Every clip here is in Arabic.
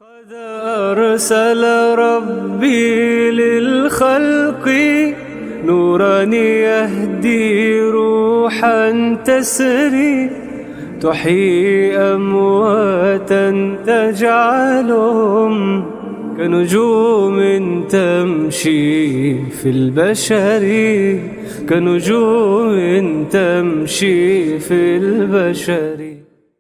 قد أرسل ربي للخلق نورا يهدي روحا تسري تحيي أمواتا تجعلهم كنجوم تمشي في البشر كنجوم تمشي في البشر.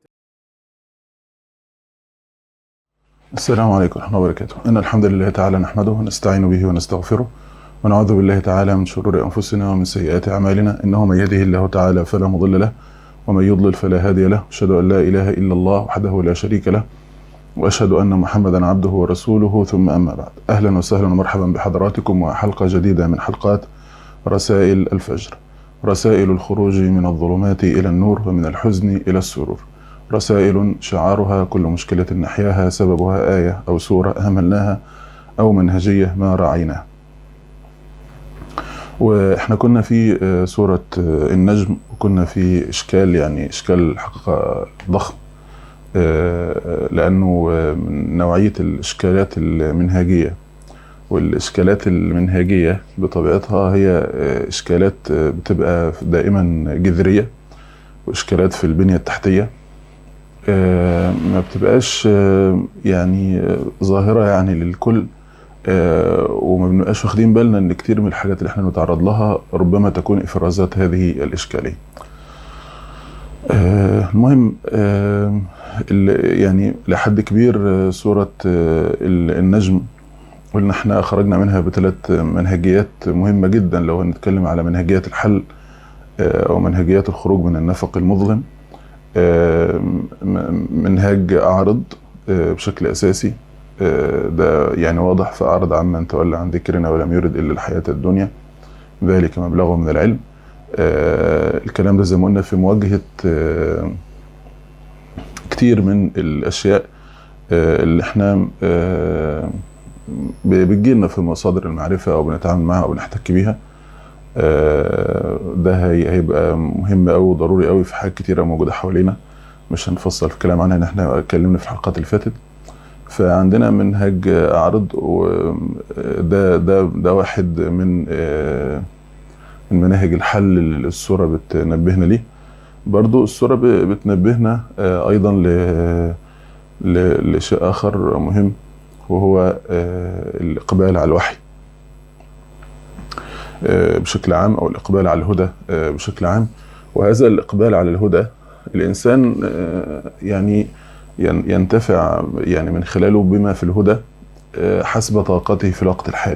السلام عليكم ورحمة الله وبركاته. إن الحمد لله تعالى نحمده ونستعين به ونستغفره ونعوذ بالله تعالى من شرور أنفسنا ومن سيئات أعمالنا، إنه من يهده الله تعالى فلا مضل له ومن يضلل فلا هادي له. أشهد أن لا إله إلا الله وحده لا شريك له وأشهد أن محمدا عبده ورسوله، ثم أما بعد. أهلا وسهلا ومرحبا بحضراتكم وحلقة جديدة من حلقات رسائل الفجر، رسائل الخروج من الظلمات إلى النور ومن الحزن إلى السرور، رسائل شعارها كل مشكلة نحياها سببها آية أو سورة أهملناها أو منهجية ما رعيناها. وإحنا كنا في سورة النجم، وكنا في إشكال، يعني إشكال حقيقة ضخم، لأنه من نوعية الإشكالات المنهجية، والإشكالات المنهجية بطبيعتها هي إشكالات بتبقى دائما جذرية، وإشكالات في البنية التحتية ما بتبقاش يعني ظاهرة يعني للكل، وما بنبقاش واخدين بالنا ان كتير من الحاجات اللي احنا نتعرض لها ربما تكون افرازات هذه الاشكالية. المهم يعني لحد كبير سورة النجم قلنا احنا خرجنا منها بثلاث منهجيات مهمة جدا لو هنتكلم على منهجيات الحل او منهجيات الخروج من النفق المظلم. منهاج أعرض بشكل أساسي، ده يعني واضح، فأعرض عمن تولى عن ذكرنا ولم يرد إلا الحياة الدنيا ذلك مبلغه من العلم. الكلام ده زي ما قلنا في مواجهة كتير من الأشياء اللي احنا بتجيلنا في مصادر المعرفة أو بنتعامل معها أو بنحتك بيها. ده هيبقى مهم أوي وضروري أوي في حاجات كتيرة موجودة حوالينا، مش هنفصل في الكلام عنها، ان احنا اتكلمنا في الحلقات اللي فاتت. فعندنا منهج أعرض، وده واحد من مناهج الحل اللي السورة بتنبهنا ليه. برضو السورة بتنبهنا أيضا لشيء آخر مهم، وهو الإقبال على الوحي بشكل عام، أو الإقبال على الهدى بشكل عام. وهذا الإقبال على الهدى الإنسان يعني ينتفع يعني من خلاله بما في الهدى حسب طاقته في الوقت الحالي،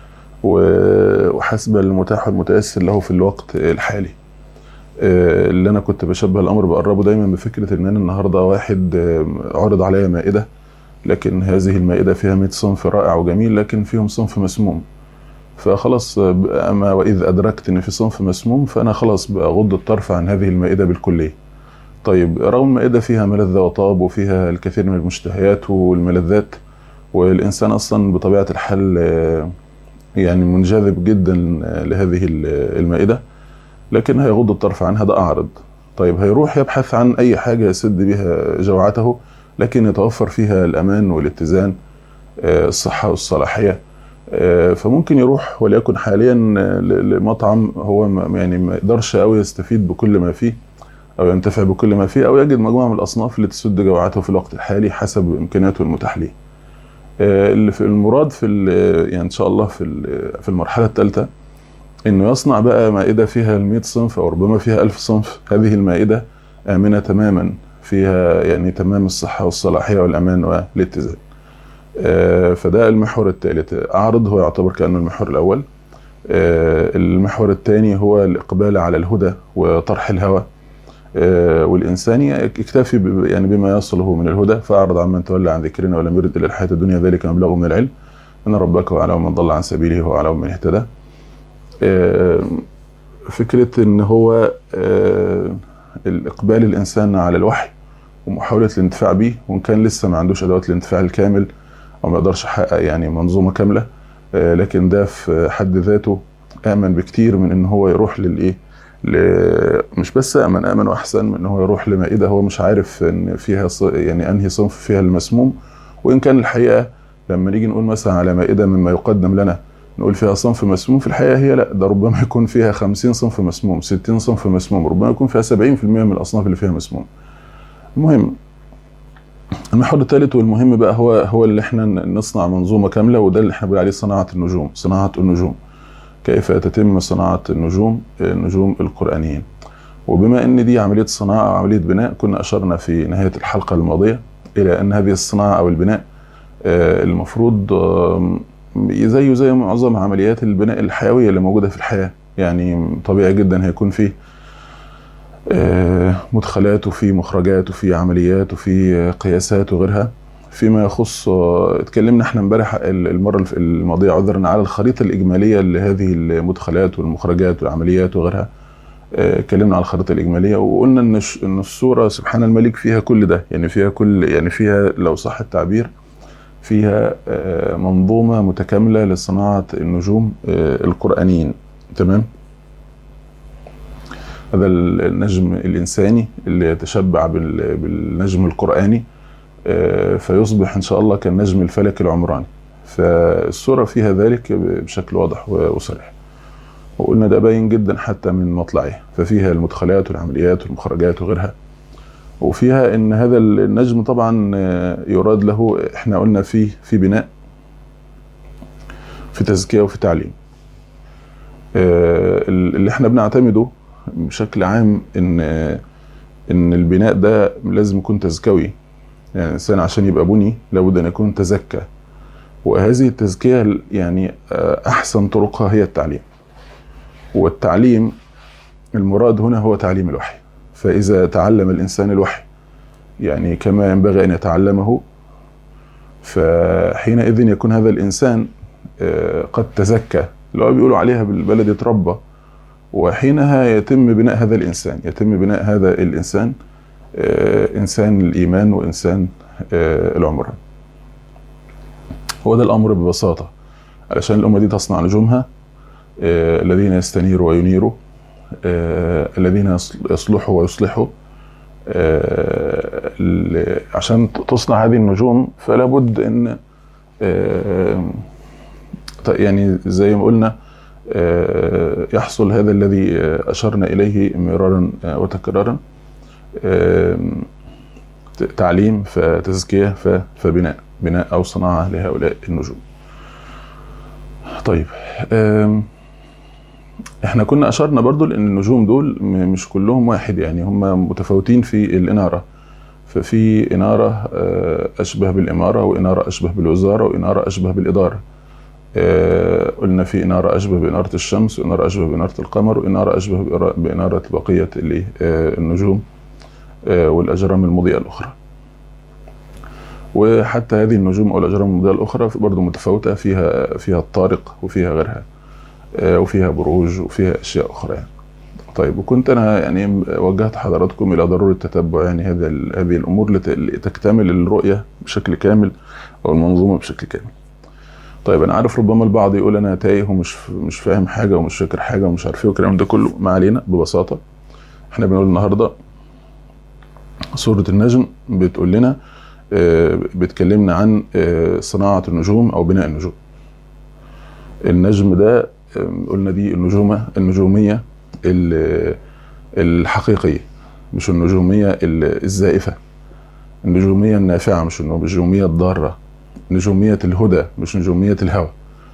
وحسب المتاح والمتيسر له في الوقت الحالي. اللي أنا كنت بشبه الأمر بقربه دايما بفكرة إن أنا النهاردة واحد عرض عليا مائدة، لكن هذه المائدة فيها 100 صنف رائع وجميل، لكن فيهم صنف مسموم. فخلاص، أما وإذ أدركت إن في صنف مسموم فأنا خلاص بغض الطرف عن هذه المائدة بالكلية. طيب، رغم المائدة فيها ملذة وطاب وفيها الكثير من المشتهيات والملذات، والإنسان أصلا بطبيعة الحال يعني منجذب جدا لهذه المائدة، لكن هيغض الطرف عنها، ده أعرض. طيب، هيروح يبحث عن أي حاجة يسد بها جوعته، لكن يتوفر فيها الأمان والاتزان، الصحة والصلاحية. فممكن يروح وليكن حاليا لمطعم هو يعني ما يقدرش أوي يستفيد بكل ما فيه أو ينتفع بكل ما فيه، أو يجد مجموعة من الأصناف اللي تسد جوعته في الوقت الحالي حسب إمكانياته المتاح ليه. اللي في المراد في يعني إن شاء الله في المرحلة الثالثة إنه يصنع بقى مائدة فيها 100 صنف أو ربما فيها 1000 صنف. هذه المائدة آمنة تماما، فيها يعني تمام الصحة والصلاحية والأمان والاتزان. فده المحور الثالث. أعرض هو يعتبر كأنه المحور الأول. المحور الثاني هو الإقبال على الهدى وطرح الهوى، والإنسان يكتفي يعني بما يصله من الهدى. فأعرض عمن تولى عن ذكرنا ولم يرد إلا الحياة الدنيا ذلك مبلغه من العلم أن ربك وأعلم من ضل عن سبيله وأعلم من اهتدى. فكرة إن هو الإقبال الإنسان على الوحي ومحاولة الانتفاع به، وإن كان لسه ما عندوش أدوات الانتفاع الكامل أو ما يقدرش يحقق يعني منظومة كاملة، لكن ده في حد ذاته آمن بكتير من إن هو يروح للإيه، مش بس آمن وأحسن من إن هو يروح لمائدة هو مش عارف إن فيها يعني أنهي صنف فيها المسموم، وإن كان الحقيقة لما نيجي نقول مثلا على مائدة مما يقدم لنا نقول فيها صنف مسموم، في الحقيقة هي لا، ده ربما يكون فيها 50 صنف مسموم، 60 صنف مسموم، ربما يكون فيها 70% من الأصناف اللي فيها مسموم. المهم المحور الثالث والمهم بقى هو اللي احنا نصنع منظومة كاملة، وده اللي احنا بنقول عليه صناعة النجوم. صناعة النجوم، كيف تتم صناعة النجوم القرآنيين. وبما ان دي عملية صناعة وعملية بناء، كنا اشرنا في نهاية الحلقة الماضية الى ان هذه الصناعة او البناء المفروض زي معظم عمليات البناء الحيوية اللي موجودة في الحياة. يعني طبيعي جدا هيكون فيه مدخلات وفي مخرجات وفي عمليات وفي قياسات وغيرها. فيما يخص اتكلمنا احنا امبارح المرة الماضية عذرا على الخريطة الإجمالية لهذه المدخلات والمخرجات والعمليات وغيرها. اتكلمنا على الخريطة الإجمالية وقلنا ان الصورة سبحان الملك فيها كل ده، يعني فيها لو صح التعبير فيها منظومة متكاملة لصناعة النجوم القرآنيين. تمام. هذا النجم الإنساني اللي يتشبع بالنجم القرآني فيصبح إن شاء الله كالنجم الفلكي العمراني. فالصورة فيها ذلك بشكل واضح وصريح، وقلنا ده باين جدا حتى من مطلعه. ففيها المدخلات والعمليات والمخرجات وغيرها، وفيها ان هذا النجم طبعا يراد له، احنا قلنا في بناء، في تزكية وفي تعليم. اللي احنا بنعتمده بشكل عام ان البناء ده لازم يكون تزكوي. يعني الانسان عشان يبقى بني لابد ان يكون تزكى، وهذه التزكية يعني احسن طرقها هي التعليم. والتعليم المراد هنا هو تعليم الوحي. فاذا تعلم الانسان الوحي يعني كما ينبغي ان يتعلمه، فحينئذ يكون هذا الانسان قد تزكى، اللي هو بيقولوا عليها بالبلد اتربى. وحينها يتم بناء هذا الإنسان، إنسان الإيمان وإنسان العمران. هو ده الأمر ببساطة. علشان الأمة دي تصنع نجومها، الذين يستنيروا وينيروا، الذين يصلحوا ويصلحوا. عشان تصنع هذه النجوم فلا بد أن يعني زي ما قلنا يحصل هذا الذي أشرنا إليه مرارا وتكرارا: تعليم، فتزكية، فبناء أو صناعة لهؤلاء النجوم. طيب احنا كنا أشرنا برضو لأن النجوم دول مش كلهم واحد، يعني هم متفاوتين في الإنارة. ففي إنارة أشبه بالإمارة، وإنارة أشبه بالوزارة، وإنارة أشبه بالإدارة. قلنا في إنارة أشبه بإنارة الشمس، وإنارة أشبه بإنارة القمر، وإنارة أشبه بإنارة بقية النجوم والأجرام المضيئة الأخرى. وحتى هذه النجوم أو الأجرام المضيئة الأخرى برضو متفاوتة، فيها الطارق وفيها غيرها، وفيها بروج وفيها أشياء أخرى يعني. طيب، وكنت أنا يعني وجهت حضراتكم إلى ضرورة تتبع يعني هذه الأمور لتكتمل الرؤية بشكل كامل أو المنظومة بشكل كامل. طيب، أنا عارف ربما البعض يقول أنا تايه ومش فاهم حاجة ومش فاكر حاجة ومش عارف إيه والكلام ده كله. ما علينا، ببساطة إحنا بنقول النهاردة سورة النجم بتقول لنا بتكلمنا عن صناعة النجوم أو بناء النجوم. النجم ده قلنا دي النجومية الحقيقية، مش النجومية الزائفة، النجومية النافعة، مش النجومية الضارة، نجومية الهدى مش نجومية الهوى.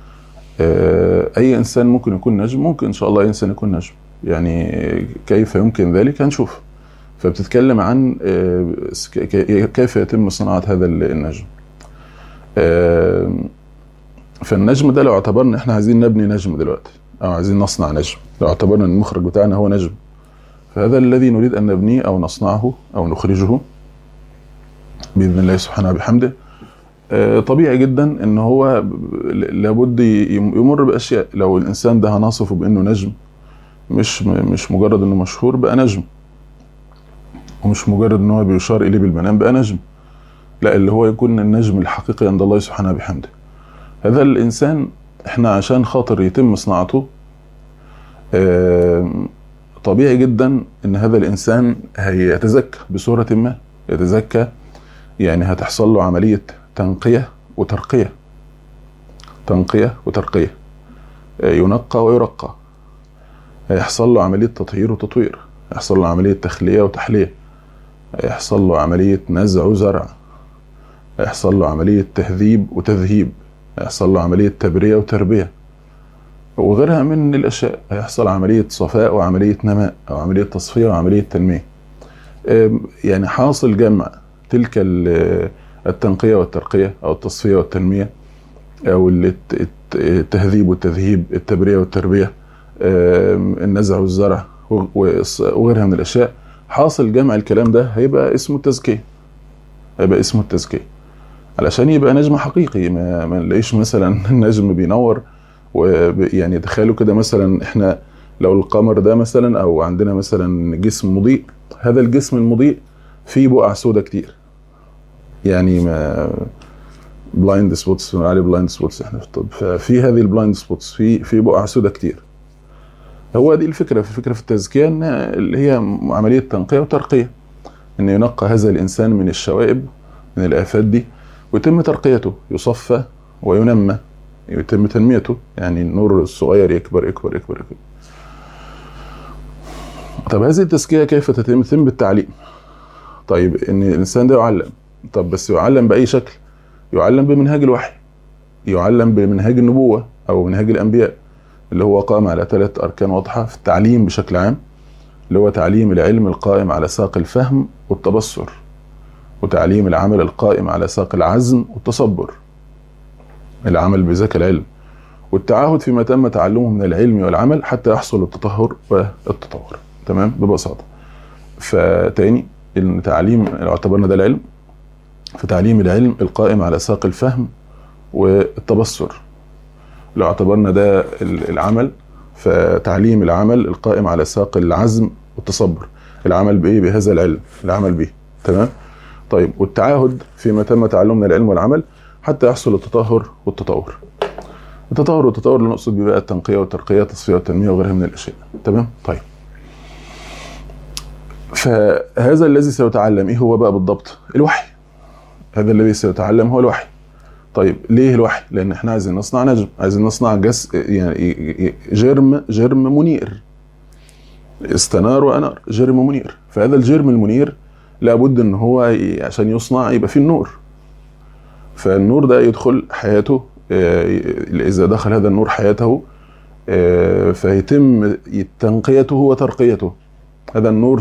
أي إنسان ممكن يكون نجم، ممكن إن شاء الله أي إنسان يكون نجم، يعني كيف يمكن ذلك هنشوف. فبتتكلم عن كيف يتم صناعة هذا النجم. فالنجم ده لو اعتبرنا احنا عايزين نبني نجم دلوقتي او عايزين نصنع نجم، لو اعتبرنا ان المخرج بتاعنا هو نجم، فهذا الذي نريد ان نبنيه او نصنعه او نخرجه باذن الله سبحانه وبحمده. طبيعي جدا ان هو لابد يمر باشياء. لو الانسان ده هنصفه بانه نجم، مش مجرد انه مشهور بقى نجم، ومش مجرد ان هو بيشار اليه بالمنام بقى نجم، لا، اللي هو يكون النجم الحقيقي عند الله سبحانه وبحمده. هذا الإنسان احنا عشان خاطر يتم صناعته طبيعي جدا ان هذا الإنسان هيتزكى بصورة ما. يتزكى يعني هتحصل له عملية تنقية وترقية. تنقية وترقية، ينقى ويرقى، هيحصل له عملية تطهير وتطوير، هيحصل له عملية تخلية وتحلية، هيحصل له عملية نزع وزرع، هيحصل له عملية تهذيب وتذهيب، هيحصل له عملية تبرية وتربية وغيرها من الأشياء. هيحصل عملية صفاء وعملية نماء، أو عملية تصفية وعملية تنمية. يعني حاصل جمع تلك التنقية والترقية، أو التصفية والتنمية، أو التهذيب والتذهيب، التبرية والتربية، النزع والزرع وغيرها من الأشياء. حاصل جمع الكلام ده هيبقى اسمه التزكية، هيبقى اسمه التزكية، علشان يبقى نجم حقيقي. ما نلاقيش مثلا النجم بينور. ويعني تخيلوا كده مثلا احنا لو القمر ده مثلا، او عندنا مثلا جسم مضيء، هذا الجسم المضيء فيه بقع سودة كتير، يعني ما بلايند سبوتس عليه بلايند سبوتس احنا في الطب، ففي هذه البلايند سبوتس في بقع سودة كتير. هو دي الفكرة في التزكية، ان اللي هي عملية تنقية وترقية، ان ينقى هذا الانسان من الشوائب، من الآفات دي، ويتم ترقيته، يصفى وينمى، يتم تنميته، يعني النور الصغير يكبر يكبر يكبر يكبر. طب هذه التزكية كيف تتم؟ بالتعليم. طيب ان الانسان ده يعلم، طب بس يعلم بأي شكل؟ يعلم بمنهاج الوحي، يعلم بمنهاج النبوة او منهاج الانبياء، اللي هو قائم على 3 أركان واضحة في التعليم بشكل عام، اللي هو تعليم العلم القائم على ساق الفهم والتبصر، وتعليم العمل القائم على ساق العزم والتصبر، العمل بذاك العلم، والتعاهد فيما تم تعلمه من العلم والعمل حتى يحصل التطهر والتطور. تمام ببساطة. فتاني، التعليم لو اعتبرنا ده العلم، فتعليم العلم القائم على ساق الفهم والتبصر. لو اعتبرنا ده العمل، فتعليم العمل القائم على ساق العزم والتصبر. العمل بايه؟ بهذا العلم، العمل به. تمام. طيب، والتعاهد فيما تم تعلمه من العلم والعمل حتى يحصل التطهر والتطور. التطهر والتطور اللي نقصد بيه بقى التنقية والترقية، التصفية والتنمية وغيرها من الأشياء. تمام. طيب، فهذا الذي سيتعلم ايه هو بقى بالضبط؟ الوحي. هذا الذي سيتعلم هو الوحي. طيب ليه الوحي؟ لأن احنا عايزين نصنع نجم، عايزين نصنع يعني جرم منير، استنار وأنار، جرم منير. فهذا الجرم المنير لابد ان هو عشان يصنع يبقى فيه النور. فالنور ده يدخل حياته، إذا دخل هذا النور حياته فيتم تنقيته وترقيته. هذا النور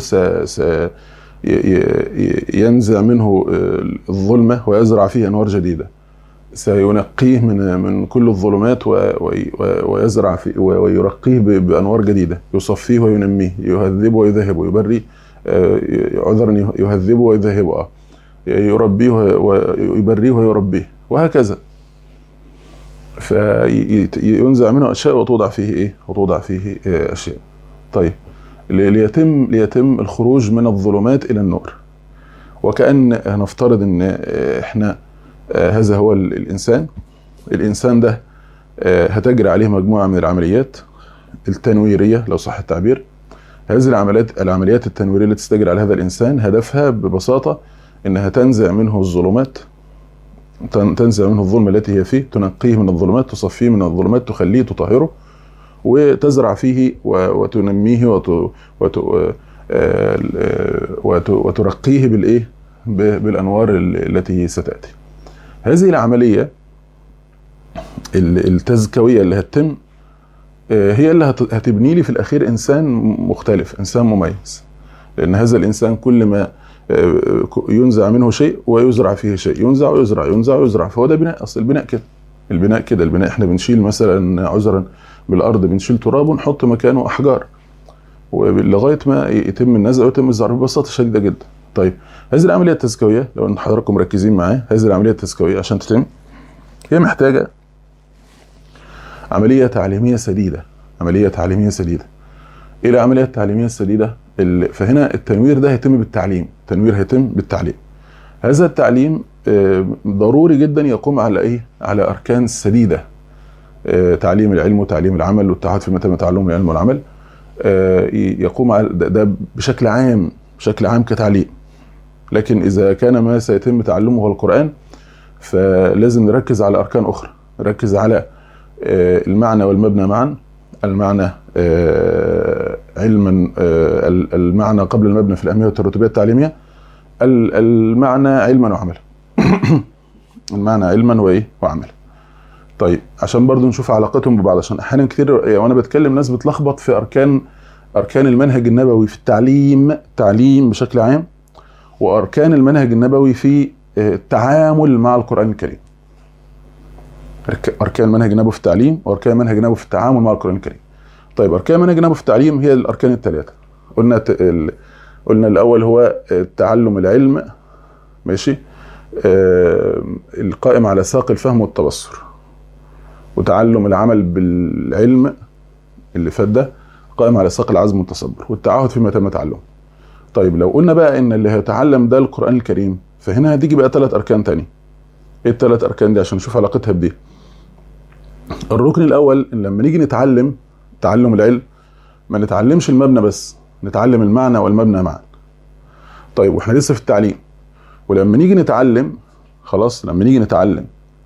ينزع منه الظلمة ويزرع فيه أنوار جديدة، سينقيه من كل الظلمات ويزرع فيه ويرقيه بأنوار جديدة، يصفيه وينميه، يهذبه ويذهبه، يبري عذرا يهذبه ويذهبه، يربيه ويبريه ويربيه، وهكذا. فينزع منه أشياء وتوضع فيه إيه؟ وتوضع فيه أشياء. طيب، ليتم الخروج من الظلمات إلى النور. وكأن نفترض إن إحنا هذا هو الإنسان ده هتجري عليه مجموعة من العمليات التنويرية لو صح التعبير. هذه العمليات التنويرية اللي تستجري على هذا الإنسان هدفها ببساطة إنها تنزع منه الظلمات، تنزع منه الظلمة التي هي فيه، تنقيه من الظلمات، تصفيه من الظلمات، تخليه، تطهره، وتزرع فيه وتنميه وترقيه بالإيه؟ بالأنوار التي ستأتي. هذه العملية التزكوية اللي هتتم هي اللي هتبني لي في الأخير إنسان مختلف، إنسان مميز. لأن هذا الإنسان كل ما ينزع منه شيء ويزرع فيه شيء، ينزع ويزرع، ينزع ويزرع. فهو ده بناء. أصل البناء كده، البناء احنا بنشيل مثلا عذرا بالأرض، بنشيل تراب ونحط مكانه أحجار ولغاية ما يتم النزع ويتم الزرع ببساطة شديدة جدا. طيب، هذه العملية التزكوية لو ان حضراتكم مركزين معايا، هذه العملية التزكوية عشان تتم هي محتاجة عملية تعليمية سديدة. عملية تعليمية سديدة. ايه العملية التعليمية السديدة؟ فهنا التنوير ده هيتم بالتعليم، التنوير هيتم بالتعليم. هذا التعليم ضروري جدا يقوم على ايه؟ على اركان سديدة. تعليم العلم وتعليم العمل والتعهد فيما تم تعلم العلم والعمل، يقوم على ده بشكل عام كتعليم. لكن إذا كان ما سيتم تعلمه هو القرآن، فلازم نركز على أركان أخرى، نركز على المعنى والمبنى معا. المعنى علما، المعنى قبل المبنى في الأهمية والترتيبية التعليمية، المعنى علما وعملا. المعنى علما وإيه وعملا. طيب عشان برضو نشوف علاقتهم ببعض، عشان أحيانا كتير وأنا بتكلم ناس بتلخبط في أركان المنهج النبوي في التعليم بشكل عام، وأركان المنهج النبوي في التعامل مع القرآن الكريم. أركان المنهج النبوي في التعليم وأركان المنهج النبوي في التعامل مع القرآن الكريم. طيب أركان المنهج النبوي في التعليم هي الأركان الثلاثة. قلنا الأول هو تعلم العلم، ماشي، القائم على ساق الفهم والتبصر، وتعلم العمل بالعلم اللي فات ده قائم على ساق العزم والتصبر، والتعهد فيما تم تعلمه. طيب لو قلنا بقى ان اللي هيتعلم ده القرآن الكريم، فهنا هتيجي بقى 3 أركان تاني. ايه ال3 أركان دي عشان نشوف علاقتها بدي؟ الركن الأول ان لما نيجي نتعلم تعلم العلم ما نتعلمش المبنى بس، نتعلم المعنى والمبنى معا. طيب واحنا لسه في التعليم، ولما نيجي نتعلم خلاص، لما نيجي نتعلم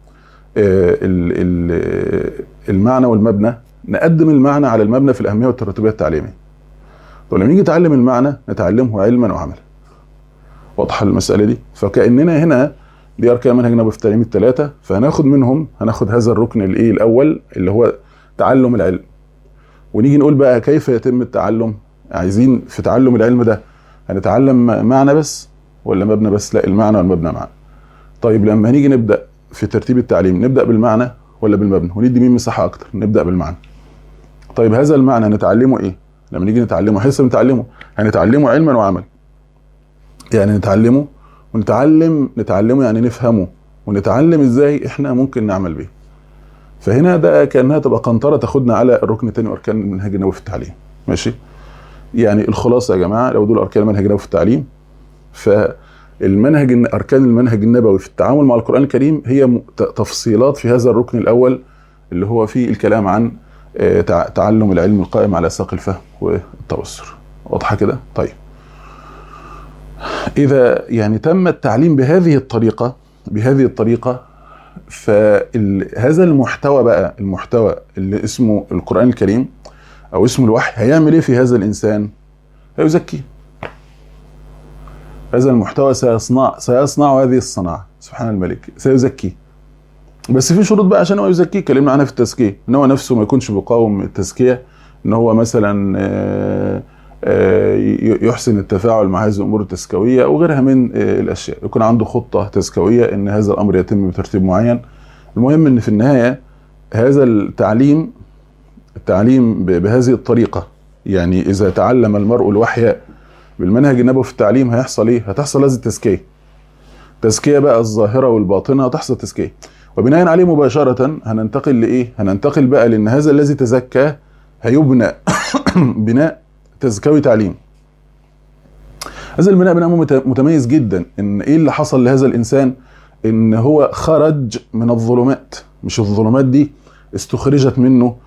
المعنى والمبنى، نقدم المعنى على المبنى في الأهمية والترتيبية التعليمية. طب لما نيجي نتعلم المعنى نتعلمه علما وعملا. واضحة المسألة دي؟ فكأننا هنا دي أركان منهج نبوي في التعليم ال3، هناخد هذا الركن الأول اللي هو تعلم العلم، ونيجي نقول بقى كيف يتم التعلم. عايزين في تعلم العلم ده هنتعلم معنى بس ولا مبنى بس؟ لا، المعنى والمبنى معا. طيب لما هنيجي نبدأ في ترتيب التعليم نبدأ بالمعنى ولا بالمبنى؟ وندي مين مساحة أكتر؟ نبدأ بالمعنى. طيب هذا المعنى نتعلمه إيه؟ لما نيجي نتعلمه حيث هنتعلمه علما وعمل. يعني نتعلمه نتعلمه يعني نفهمه، ونتعلم إزاي إحنا ممكن نعمل به. فهنا ده كأنها تبقى قنطرة تاخدنا على الركن الثاني وأركان المنهج النبوي في التعليم. ماشي؟ يعني الخلاصة يا جماعة لو دول أركان المنهج النبوي في التعليم، أركان المنهج النبوي في التعامل مع القرآن الكريم هي تفصيلات في هذا الركن الأول اللي هو فيه الكلام عن تعلم العلم القائم على ساق الفهم والتبصر. واضحة كده؟ طيب إذا يعني تم التعليم بهذه الطريقة فهذا المحتوى اللي اسمه القرآن الكريم أو اسمه الوحي هيعمل إيه في هذا الإنسان؟ هيزكيه. هذا المحتوى سيصنع هذه الصناعة، سبحان الملك، سيزكيه. بس في شروط بقى عشان هو يزكيه، كلمنا عنها في التزكية، ان هو نفسه ما يكونش بيقاوم التزكية، ان هو مثلا يحسن التفاعل مع هذه الامور التزكوية وغيرها من الاشياء، يكون عنده خطة تزكوية ان هذا الامر يتم بترتيب معين. المهم ان في النهاية هذا التعليم بهذه الطريقة، يعني اذا تعلم المرء الوحي بالمنهج النبوي في التعليم هيحصل ايه؟ هتحصل هذه التزكية بقى الظاهرة والباطنة، هتحصل تزكية، وبناء عليه مباشرة هننتقل لإيه؟ هننتقل بقى لأن هذا الذي تزكى هيبنى بناء تزكوي تعليم. هذا البناء متميز جدا. إن إيه اللي حصل لهذا الإنسان؟ إن هو خرج من الظلمات، مش الظلمات دي استخرجت منه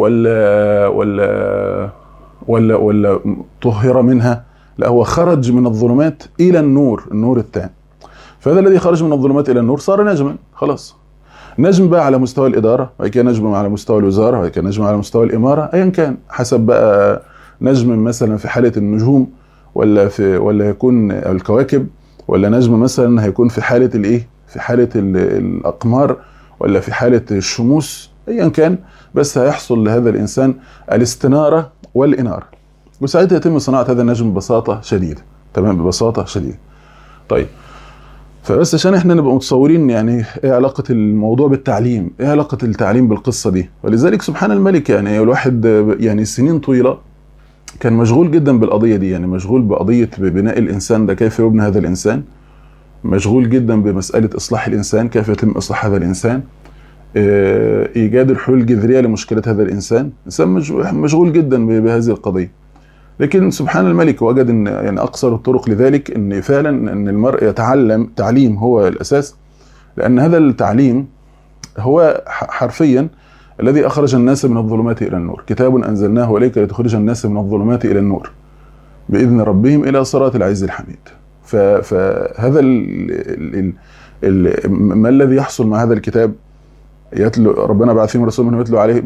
ولا طهر منها، لا، هو خرج من الظلمات إلى النور التام. فهذا الذي خرج من الظلمات إلى النور صار نجما، خلاص. نجم بقى على مستوى الإدارة، وهي كان نجم على مستوى الوزارة، وهي كان نجم على مستوى الإمارة، أيا كان حسب بقى نجم مثلا في حالة النجوم ولا يكون الكواكب، ولا نجم مثلا هيكون في حالة الإيه؟ في حالة الأقمار، ولا في حالة الشموس، أيا كان، بس هيحصل لهذا الإنسان الاستنارة والإنارة، وساعتها يتم صناعة هذا النجم ببساطة شديدة. تمام، ببساطة شديدة. طيب فبس عشان احنا نبقى متصورين يعني ايه علاقة الموضوع بالتعليم، ايه علاقة التعليم بالقصة دي. ولذلك سبحان الملك يعني الواحد يعني سنين طويلة كان مشغول جدا بالقضية دي، يعني مشغول بقضية ببناء الإنسان ده، كيف يبنى هذا الإنسان، مشغول جدا بمسألة إصلاح الإنسان، كيف يتم إصلاح هذا الإنسان، إيجاد الحلول الجذرية لمشكلة هذا الإنسان مشغول جدا بهذه القضية. لكن سبحان الملك وجد ان يعني اقصر الطرق لذلك ان فعلا ان المرء يتعلم، تعليم هو الاساس، لان هذا التعليم هو حرفيا الذي اخرج الناس من الظلمات الى النور. كتاب انزلناه اليك لتخرج الناس من الظلمات الى النور باذن ربهم الى صراط العزيز الحميد. فهذا ما الذي يحصل مع هذا الكتاب؟ يتلو ربنا بعث فيهم رسولا منهم يتلو عليهم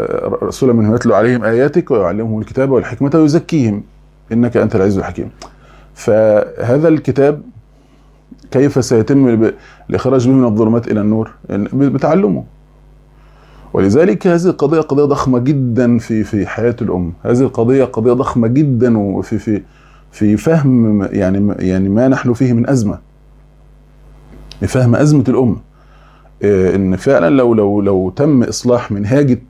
آياتك ويعلمهم الكتاب والحكمة ويزكيهم إنك أنت العزيز الحكيم. فهذا الكتاب كيف سيتم الإخراج به من الظلمات إلى النور؟ بتعلمه. ولذلك هذه القضية قضية ضخمة جدا في حياة الأمة. هذه القضية قضية ضخمة جدا وفي فهم يعني ما نحن فيه من أزمة، فهم أزمة الأمة. إن فعلا لو تم إصلاح منهاج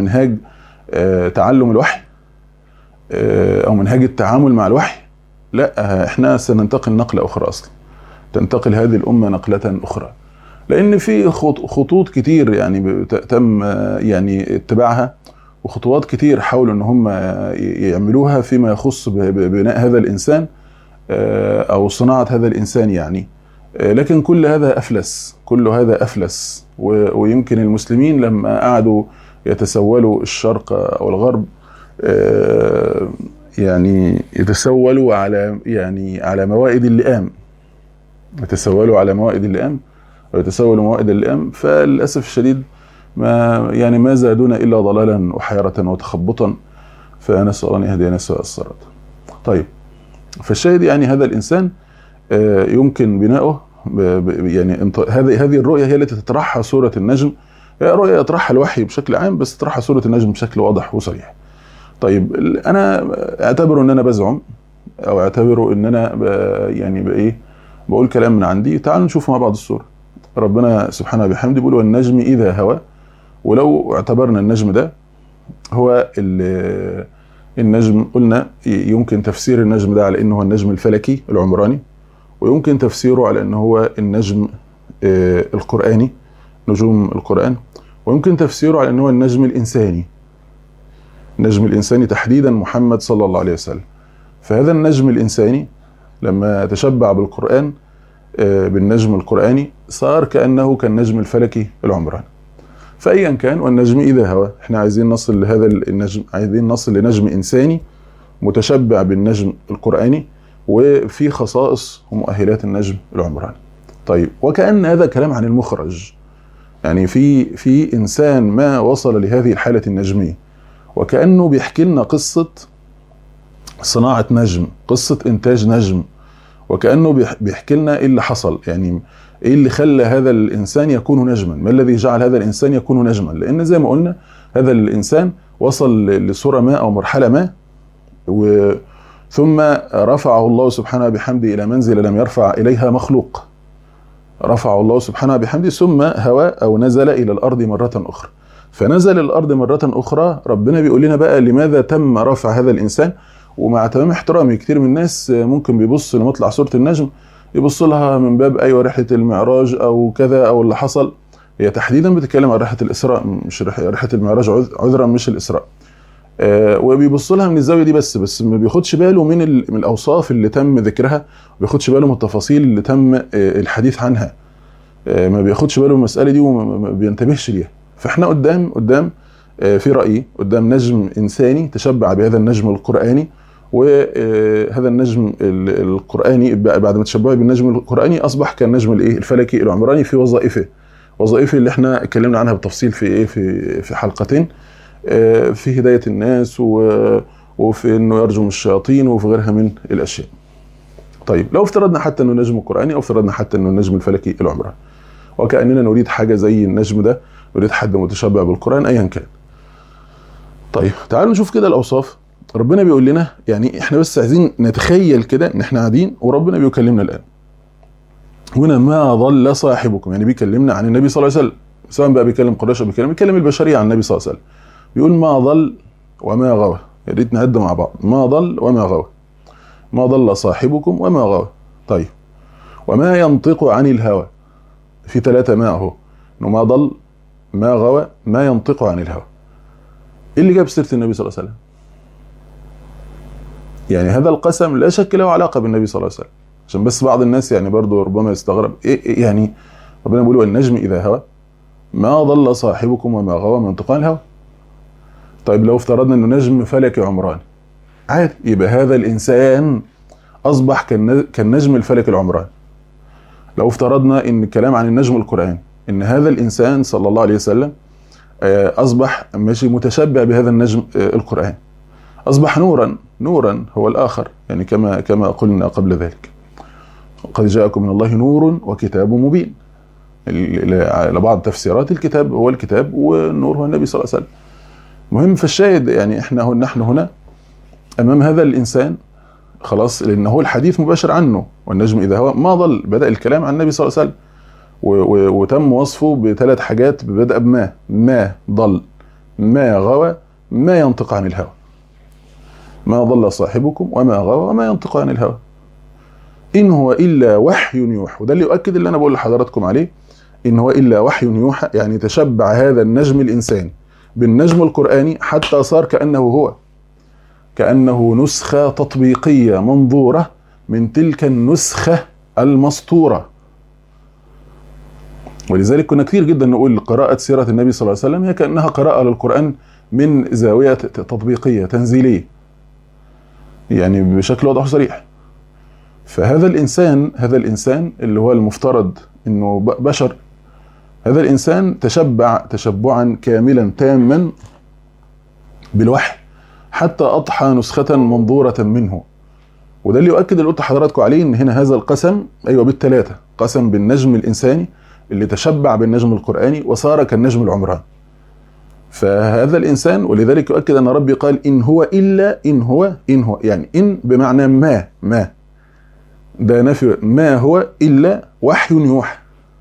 تعلم الوحي أو منهاج التعامل مع الوحي، لا إحنا سننتقل نقلة أخرى أصلا، تنتقل هذه الأمة نقلة أخرى. لأن في خطوط كتير يعني تم يعني اتباعها، وخطوات كتير حاولوا ان هم يعملوها فيما يخص ببناء هذا الإنسان أو صناعة هذا الإنسان يعني. لكن كل هذا أفلس. ويمكن المسلمين لما قعدوا يتسولوا الشرق أو الغرب يعني يتسولوا على موائد اللئام، ويتسولوا موائد اللئام، فللأسف الشديد ما زادونا إلا ضلالا وحيرة وتخبطا، فنسأل الله أن يهدينا سواء الصراط. طيب، فالشاهد يعني هذا الإنسان يمكن بناؤه يعني هذه الرؤية هي التي تطرحها سورة النجم. هي رؤية يطرحها الوحي بشكل عام، بس تطرحها سورة النجم بشكل واضح وصريح. طيب، أنا أعتبر أن أنا بزعم، أو أعتبر أن أنا يعني بقول كلام من عندي. تعالوا نشوف مع بعض السورة. ربنا سبحانه وبحمده بيقول والنجم إذا هوى. ولو اعتبرنا النجم ده هو النجم، قلنا يمكن تفسير النجم ده على انه هو النجم الفلكي العمراني، ويمكن تفسيره على انه هو النجم القرآني، نجوم القرآن، ويمكن تفسيره على انه هو النجم الإنساني، النجم الإنساني تحديدا محمد صلى الله عليه وسلم. فهذا النجم الإنساني لما تشبع بالقرآن بالنجم القرآني صار كأنه كالنجم الفلكي العمراني. فأيا كان، والنجم إذا هوى، احنا عايزين نصل لهذا النجم، عايزين نصل لنجم إنساني متشبع بالنجم القرآني وفي خصائص ومؤهلات النجم العمراني. طيب، وكأن هذا كلام عن المخرج، يعني في إنسان ما وصل لهذه الحالة النجمية، وكأنه بيحكي لنا قصة صناعة نجم، قصة إنتاج نجم، وكأنه بيحكي لنا إيه اللي حصل، يعني ايه اللي خلى هذا الانسان يكون نجما، ما الذي جعل هذا الانسان يكون نجما. لان زي ما قلنا هذا الانسان وصل لصورة ما او مرحلة ما، ثم رفعه الله سبحانه بحمده الى منزل لم يرفع اليها مخلوق. رفعه الله سبحانه بحمده ثم هوى او نزل الى الارض مرة اخرى. فنزل الارض مرة اخرى، ربنا بيقول لنا بقى لماذا تم رفع هذا الانسان. ومع تمام احترامي، كتير من الناس ممكن بيبص لمطلع سورة النجم يبص لها من باب ايوه رحله المعراج او كذا او اللي حصل. هي تحديدا بتتكلم عن رحله الاسراء، مش رحله المعراج، عذرا مش الاسراء. وبيبص لها من الزاويه دي بس ما بياخدش باله من الاوصاف اللي تم ذكرها، ما بياخدش باله من التفاصيل اللي تم الحديث عنها، ما بياخدش باله من المساله دي وما بينتبهش ليها. فاحنا قدام في رايي قدام نجم انساني تشبع بهذا النجم القراني. وهذا النجم القرآني بعد ما تشبعه بالنجم القرآني أصبح كالنجم الفلكي العمراني في وظائفه اللي احنا اتكلمنا عنها بالتفصيل في حلقتين، في هداية الناس وفي انه يرجم الشياطين وفي غيرها من الاشياء. طيب، لو افترضنا حتى انه النجم القرآني او افترضنا حتى انه النجم الفلكي العمراني، وكأننا نريد حاجة زي النجم ده، نريد حد متشبع بالقرآن ايا كان. طيب، تعالوا نشوف كده الاوصاف. ربنا بيقول لنا، يعني احنا بس عايزين نتخيل كده ان احنا قاعدين وربنا بيكلمنا الان. هنا ما ضل صاحبكم، يعني بيكلمنا عن النبي صلى الله عليه وسلم، سواء بقى بيكلم قريش او بيكلم البشريه عن النبي صلى الله عليه وسلم. بيقول ما ضل وما غوى. يا ريت نعد مع بعض، ما ضل وما غوى، ما ضل صاحبكم وما غوى. طيب، وما ينطق عن الهوى. في 3 ما اهو، انه ما ضل، ما غوى، ما ينطق عن الهوى. ايه اللي جاب سيره النبي صلى الله عليه وسلم؟ يعني هذا القسم لا شك له علاقة بالنبي صلى الله عليه وسلم، عشان بس بعض الناس يعني برضو ربما يستغرب إيه يعني ربنا بيقول والنجم إذا هوى ما ضل صاحبكم وما غوى، ما ينطق عن الهوى. طيب، لو افترضنا انه نجم فلكي عمراني عادي، يبقى هذا الإنسان أصبح كالنجم الفلكي العمراني. لو افترضنا ان الكلام عن النجم القرآني ان هذا الانسان صلى الله عليه وسلم اصبح ماشي متشبع بهذا النجم القرآني، اصبح نورا هو الاخر، يعني كما قلنا قبل ذلك قد جاءكم من الله نور وكتاب مبين. على بعض تفسيرات الكتاب هو الكتاب والنور هو النبي صلى الله عليه وسلم. مهم في الشاهد يعني نحن هنا امام هذا الانسان خلاص، لان هو الحديث مباشر عنه، والنجم اذا هو ما ضل، بدأ الكلام عن النبي صلى الله عليه وسلم وتم وصفه بثلاث حاجات، بدأ ما ضل، ما غوى، ما ينطق عن الهوى. ما ضل صاحبكم وما غوى وما ينطق عن الهوى إن هو إلا وحي يوحى. وده اللي يؤكد اللي أنا بقول لحضراتكم عليه، إن هو إلا وحي يوحى، يعني تشبع هذا النجم الإنساني بالنجم القرآني حتى صار كأنه نسخة تطبيقية منظورة من تلك النسخة المسطورة. ولذلك كنا كثير جدا نقول قراءة سيرة النبي صلى الله عليه وسلم هي كأنها قراءة للقرآن من زاوية تطبيقية تنزيلية، يعني بشكل واضح وصريح. فهذا الإنسان اللي هو المفترض إنه بشر، هذا الإنسان تشبعا كاملا تاما بالوحي حتى أضحى نسخة منظورة منه. وده اللي يؤكد اللي قلت حضراتكم عليه، إن هنا هذا القسم بالثلاثة، قسم بالنجم الإنساني اللي تشبع بالنجم القرآني وصار كالنجم العمران. فهذا الإنسان، ولذلك يؤكد أن ربي قال إن هو يعني إن بمعنى ما ده نفي، ما هو إلا وحي يوحى،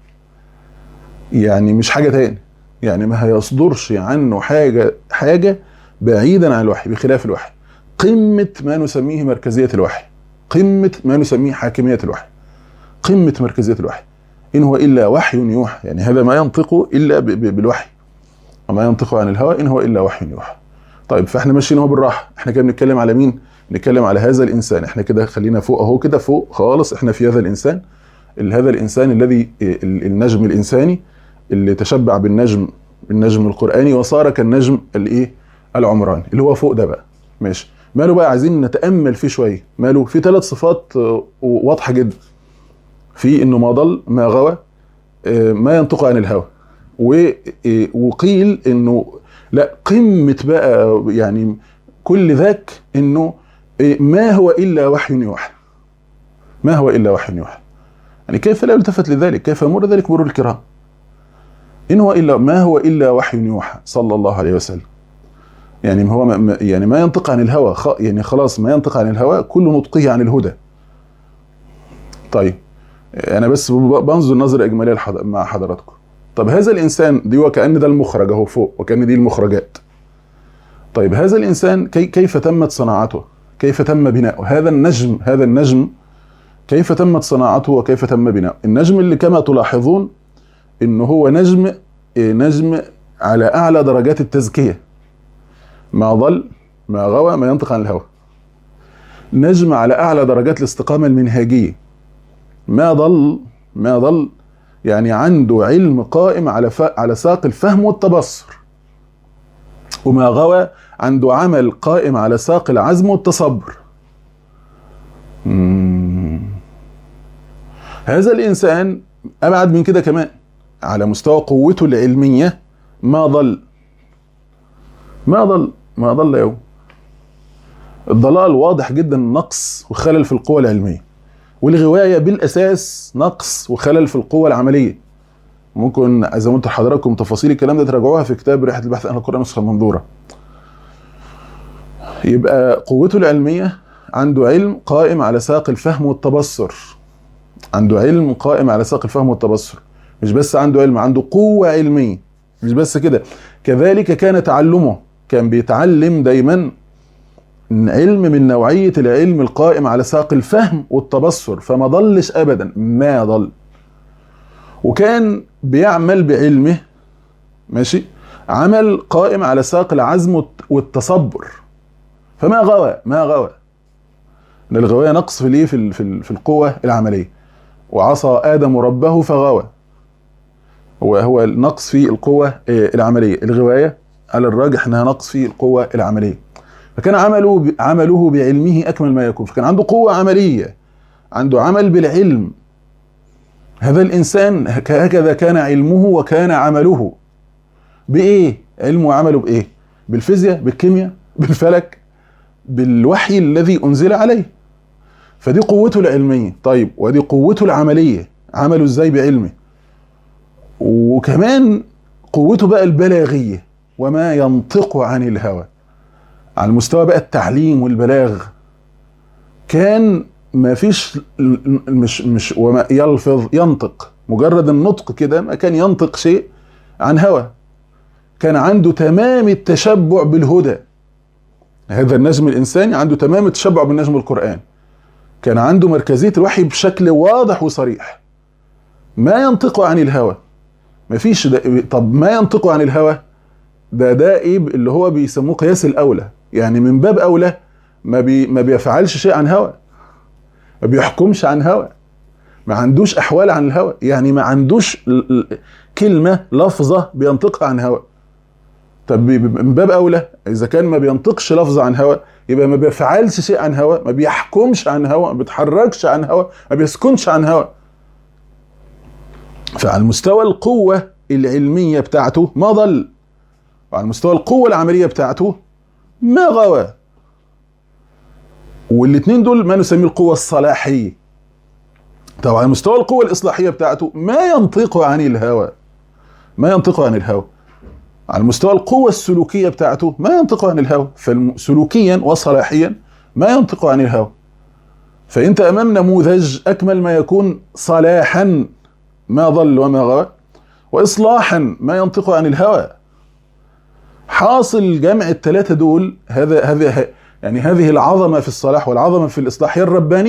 يعني مش حاجة تاني، يعني ما هيصدرش عنه حاجة بعيدا عن الوحي، بخلاف الوحي. قمة ما نسميه مركزية الوحي، قمة ما نسميه حاكمية الوحي، قمة مركزية الوحي. إن هو إلا وحي يوحى، يعني هذا ما ينطق إلا بالوحي، وما ينطق عن الهوى إن هو إلا وحي يوحى. طيب فإحنا ماشيين اهو بالراحة، إحنا كده بنتكلم على مين؟ نتكلم على هذا الإنسان. إحنا كده خلينا فوق اهو، كده فوق خالص، إحنا في هذا الإنسان الذي النجم الإنساني اللي تشبع بالنجم القرآني وصار كالنجم العمراني اللي هو فوق ده بقى. ماشي، ماله بقى؟ عايزين نتأمل فيه شوية. ماله؟ في 3 صفات واضحة جدا، في إنه ما ضل، ما غوى، ما ينطق عن الهوى. وقيل إنه لا، قمة بقى يعني كل ذاك إنه ما هو إلا وحي يوحى، ما هو إلا وحي يوحى. يعني كيف لا يلتفت لذلك؟ كيف يمر ذلك مرور الكرام؟ ما هو إلا وحي يوحى صلى الله عليه وسلم. يعني هو ما ينطق عن الهوى، يعني خلاص ما ينطق عن الهوى، كل نطقه عن الهدى. طيب أنا بس بنظر نظرة إجمالية مع حضراتكم. طب هذا الإنسان دي وكأن ده المخرج اهو فوق، وكأن دي المخرجات. طيب هذا الإنسان كيف تمت صناعته؟ كيف تم بناؤه؟ هذا النجم كيف تمت صناعته وكيف تم بناؤه؟ النجم اللي كما تلاحظون إنه هو نجم على أعلى درجات التزكية، ما ضل، ما غوى، ما ينطق عن الهوى. نجم على أعلى درجات الاستقامة المنهاجية، ما ضل يعني عنده علم قائم على ساق الفهم والتبصر. وما غوى عنده عمل قائم على ساق العزم والتصبر. هذا الإنسان أبعد من كده كمان، على مستوى قوته العلمية ما ضل يوم. الضلال واضح جدا، نقص وخلل في القوة العلمية، والغواية بالأساس نقص وخلل في القوة العملية. ممكن إذا قلت لحضراتكم تفاصيل الكلام ده تراجعوها في كتاب رحلة البحث عن القرآن نسخة منظورة. يبقى قوته العلمية عنده علم قائم على ساق الفهم والتبصر، عنده علم قائم على ساق الفهم والتبصر. مش بس عنده علم، عنده قوة علمية. مش بس كده، كذلك كان تعلمه، كان بيتعلم دايما علم من نوعية العلم القائم على ساق الفهم والتبصر، فما ضلش أبدا، ما ضل. وكان بيعمل بعلمه ماشي عمل قائم على ساق العزم والتصبر، فما غوى. الغواية نقص في القوة العملية. وعصى آدم ربه فغوى، هو نقص في القوة العملية. الغواية على الراجح انها نقص في القوة العملية. فكان عمله بعلمه أكمل ما يكون، فكان عنده قوة عملية، عنده عمل بالعلم، هذا الإنسان هكذا كان علمه وكان عمله. بإيه؟ علمه وعمله بإيه؟ بالفيزياء، بالكيمياء، بالفلك، بالوحي الذي أنزل عليه. فدي قوته العلمية. طيب ودي قوته العملية، عمله إزاي بعلمه. وكمان قوته بقى البلاغية، وما ينطق عن الهوى. على المستوى بقى التعليم والبلاغ كان ما فيش مش وما يلفظ، ينطق، مجرد النطق كده ما كان ينطق شيء عن هوى. كان عنده تمام التشبع بالهدى. هذا النجم الإنساني عنده تمام التشبع بالنجم القرآن. كان عنده مركزية الوحي بشكل واضح وصريح. ما ينطق عن الهوى. ما فيش طب ما ينطق عن الهوى ده ايه اللي هو بيسموه قياس الأولى. يعني من باب أولى ما بيفعلش شيء عن هوى، ما بيحكمش عن هوى، ما عندوش أحوال عن الهوى. يعني ما عندوش كلمة لفظة بينطقها عن هوى. طب من باب أولى إذا كان ما بينطقش لفظة عن هوى يبقى ما بيفعلش شيء عن هوى، ما بيحكمش عن هوى، ما بيتحركش عن هوى، ما بيسكنش عن هوى. فعلى المستوى القوة العلمية بتاعته ما ضل، وعلى المستوى القوة العملية بتاعته ما غوى. والاثنين دول ما نسميه القوة الصلاحية. طبعا على مستوى القوة الإصلاحية بتاعته ما ينطق عن الهوى، ما ينطق عن الهوى. على مستوى القوة السلوكية بتاعته ما ينطق عن الهوى، فسلوكيا وصلاحيا ما ينطق عن الهوى. فأنت أمام نموذج أكمل ما يكون صلاحا ما ضل وما غوى، وإصلاحا ما ينطق عن الهوى. حاصل جمع الثلاثة دول هذا يعني هذه العظمة في الصلاح والعظمة في الإصلاح هي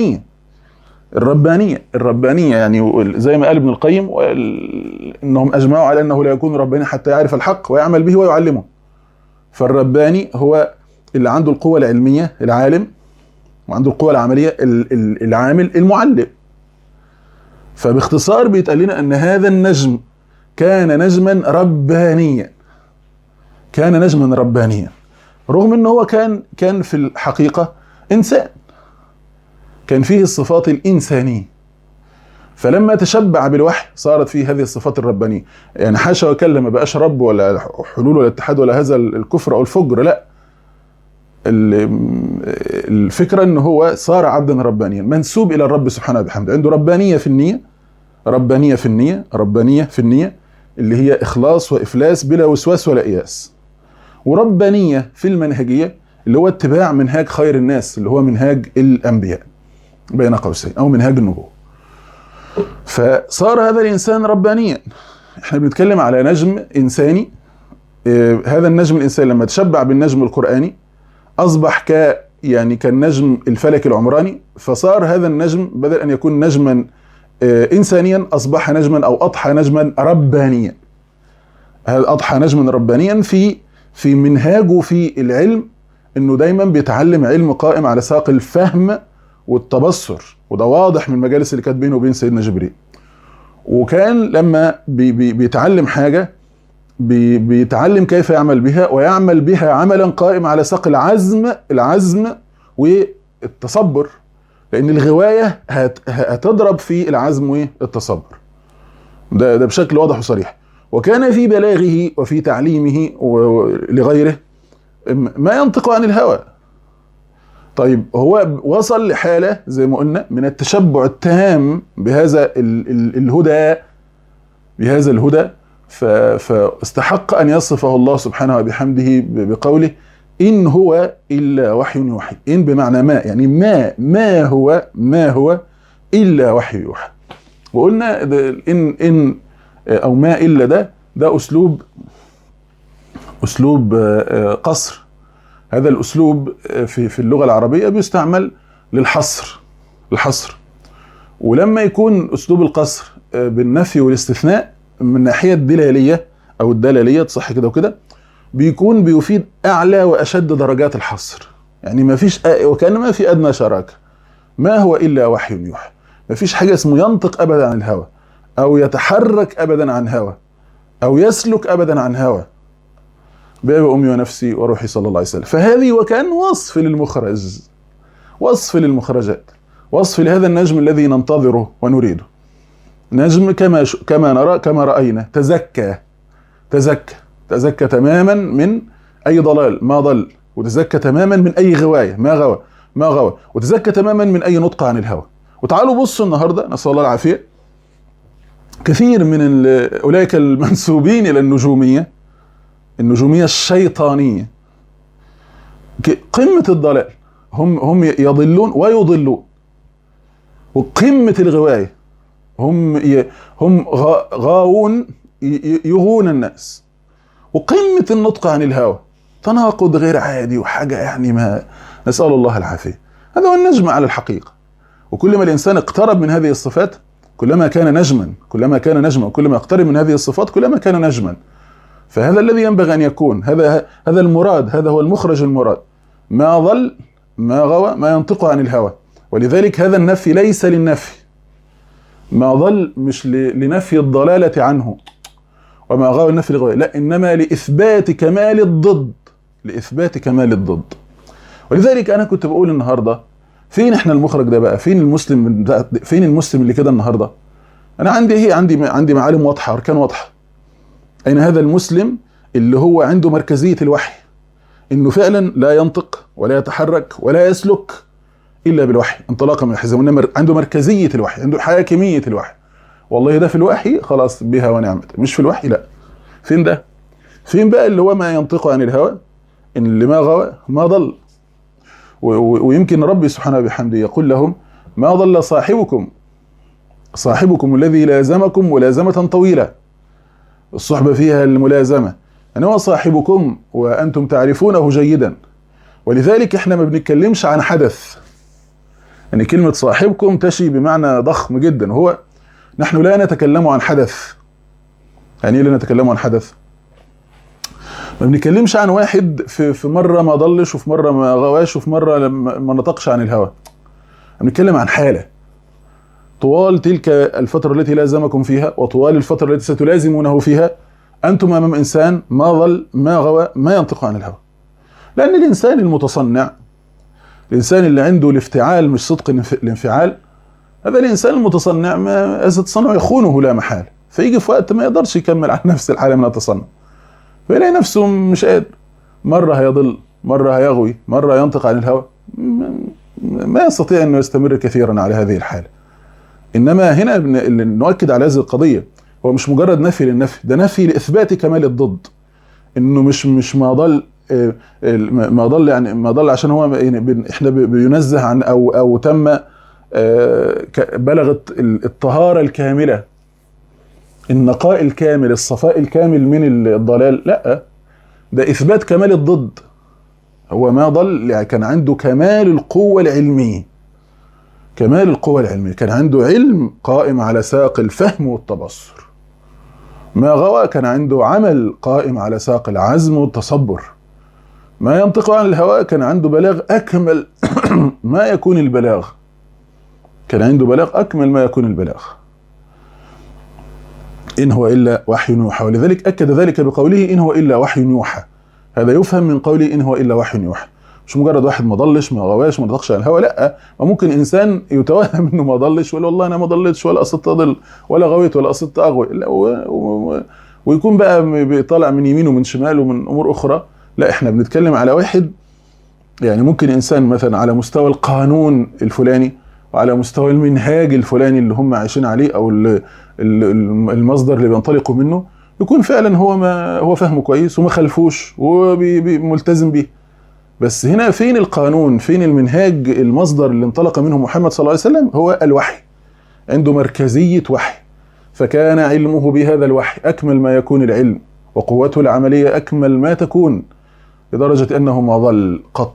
الربانية يعني زي ما قال ابن القيم إنهم أجمعوا على أنه لا يكون رباني حتى يعرف الحق ويعمل به ويعلمه. فالرباني هو اللي عنده القوة العلمية العالم، وعنده القوة العملية العامل المعلم. فباختصار بيتقال لنا أن هذا النجم كان نجما ربانيا، كان نجما ربانيا، رغم أنه هو كان في الحقيقة إنسان، كان فيه الصفات الإنسانية. فلما تشبع بالوحي صارت فيه هذه الصفات الربانية. يعني حاشا وكلا ما بقاش رب ولا حلول ولا اتحاد ولا هذا الكفر أو الفجر، لا، الفكرة أنه هو صار عبدا ربانيا منسوب إلى الرب سبحانه وبحمده. عنده ربانية في النية، ربانية في النية اللي هي إخلاص وإفلاس بلا وسواس ولا إياس، وربانية في المنهجية اللي هو اتباع منهاج خير الناس اللي هو منهاج الأنبياء بين قوسين أو منهاج النبوة. فصار هذا الإنسان ربانيا. احنا بنتكلم على نجم إنساني. هذا النجم الإنساني لما تشبع بالنجم القرآني أصبح كالنجم الفلكي العمراني. فصار هذا النجم بدل أن يكون نجما إنسانيا أصبح نجما أو أضحى نجما ربانيا. هذا أضحى نجما ربانيا في منهاجه في العلم، إنه دايما بيتعلم علم قائم على ساق الفهم والتبصر، وده واضح من المجالس اللي كانت بينه وبين سيدنا جبريل. وكان لما بيتعلم حاجة بيتعلم كيف يعمل بها، ويعمل بها عملا قائم على ساق العزم والتصبر، لأن الغواية هتضرب في العزم والتصبر. ده بشكل واضح وصريح. وكان في بلاغه وفي تعليمه لغيره ما ينطق عن الهوى. طيب هو وصل لحالة زي ما قلنا من التشبع التام بهذا الهدى، فاستحق أن يصفه الله سبحانه وبحمده بقوله إن هو إلا وحي يوحى. إن بمعنى ما، يعني ما هو إلا وحي يوحى. وقلنا إن أو ما إلا ده أسلوب قصر. هذا الأسلوب في اللغة العربية بيستعمل للحصر. ولما يكون أسلوب القصر بالنفي والاستثناء من الناحية الدلالية أو الدلالية صح كده وكده، بيكون بيفيد أعلى وأشد درجات الحصر. يعني ما فيش وكأن ما في أدنى شراكة. ما هو إلا وحي يوحى. ما فيش حاجة اسمه ينطق أبدا عن الهوى، أو يتحرك أبدا عن هوى، أو يسلك أبدا عن هوى. باب أمي ونفسي وروحي صلى الله عليه وسلم. فهذه وكان وصف للمخرج، وصف للمخرجات، وصف لهذا النجم الذي ننتظره ونريده. نجم كما نرى، كما رأينا. تزكى تماما من أي ضلال ما ضل، وتزكى تماما من أي غواية ما غوى، وتزكى تماما من أي نطق عن الهوى. وتعالوا بصوا النهاردة، نسأل الله العافية، كثير من أولئك المنسوبين إلى النجومية الشيطانية، قمة الضلال، هم يضلون ويضلون، وقمة الغواية هم غاوون يغون الناس، وقمة النطق عن الهوى تناقض غير عادي وحاجة يعني ما نسأل الله العافية. هذا هو النجم على الحقيقة. وكل ما الإنسان اقترب من هذه الصفات كلما كان نجما، وكلما اقترب من هذه الصفات كلما كان نجما. فهذا الذي ينبغي أن يكون، هذا المراد، هذا هو المخرج المراد. ما ضل ما غوى ما ينطق عن الهوى. ولذلك هذا النفي ليس للنفي، ما ضل مش لنفي الضلالة عنه، وما غوى النفي لغوية، لا، إنما لإثبات كمال الضد. ولذلك أنا كنت بقول النهاردة، فين احنا المخرج ده بقى؟ فين المسلم اللي كده النهاردة؟ أنا عندي معالم واضحة، أركان واضحة. أين هذا المسلم اللي هو عنده مركزية الوحي، إنه فعلا لا ينطق ولا يتحرك ولا يسلك إلا بالوحي انطلاقا من الحزام، عنده مركزية الوحي، عنده حاكمية الوحي. والله ده في الوحي خلاص بها ونعمت، مش في الوحي لا. فين ده؟ فين بقى اللي هو ما ينطق عن الهوى، إن اللي ما غوى ما ضل. ويمكن ربي سبحانه وبحمده يقول لهم: ما ضل صاحبكم الذي لازمكم ملازمة طويلة. الصحبة فيها الملازمة، يعني هو صاحبكم وأنتم تعرفونه جيدا. ولذلك احنا ما بنتكلمش عن حدث، يعني كلمة صاحبكم تشي بمعنى ضخم جدا. هو نحن لا نتكلم عن حدث. يعني ايه لا نتكلم عن حدث؟ ما بنتكلمش عن واحد في مرة ما ضلش، وفي مرة ما غواش، وفي مرة ما نطقش عن الهوى. بنتكلم عن حالة طوال تلك الفترة التي لازمكم فيها، وطوال الفترة التي ستلازمونه فيها، أنتم أمام إنسان ما ضل ما غوى ما ينطق عن الهوى. لأن الإنسان المتصنع، الإنسان اللي عنده الافتعال مش صدق الانفعال، هذا الإنسان المتصنع ما التصنع يخونه لا محال، فيجي في وقت ما يقدرش يكمل على نفس الحالة من التصنع، فيلاقي نفسه مش قادر، مرة هيضل، مرة هيغوي، مرة ينطق عن الهوى، ما يستطيع أنه يستمر كثيرا على هذه الحالة. إنما هنا نؤكد على هذه القضية، هو مش مجرد نفي للنفي، ده نفي لإثبات كمال الضد. إنه مش ما ضل يعني ما ضل عشان هو إحنا بينزه عن أو تم بلغت الطهارة الكاملة، النقاء الكامل، الصفاء الكامل من الضلال، لا، ده إثبات كمال الضد. هو ما ضل يعني كان عنده كمال القوة العلمية، كان عنده علم قائم على ساق الفهم والتبصر. ما غوى كان عنده عمل قائم على ساق العزم والتصبر. ما ينطق عن الهوى كان عنده بلاغ أكمل ما يكون البلاغ، إن هو إلا وحي يوحى. ولذلك أكد ذلك بقوله: إن هو إلا وحي يوحى. هذا يفهم من قوله إن هو إلا وحي يوحى، مش مجرد واحد ما ضلش ما غواش ما نطقش عن الهوى، لا. وممكن إنسان يتوهم إنه ما ضلش، ولا والله أنا ما ضلتش ولا قصدت أضل ولا غويت ولا قصدت أغوي، ويكون بقى بيطلع من يمين ومن شمال ومن أمور أخرى. لا، إحنا بنتكلم على واحد، يعني ممكن إنسان مثلا على مستوى القانون الفلاني وعلى مستوى المنهاج الفلاني اللي هم عايشين عليه، أو المصدر اللي بينطلقوا منه، يكون فعلا هو فهمه كويس وما خلفوش وملتزم به. بس هنا فين القانون، فين المنهاج، المصدر اللي انطلق منه محمد صلى الله عليه وسلم هو الوحي، عنده مركزية وحي. فكان علمه بهذا الوحي أكمل ما يكون العلم، وقوته العملية أكمل ما تكون، لدرجة أنه ما ضل قط.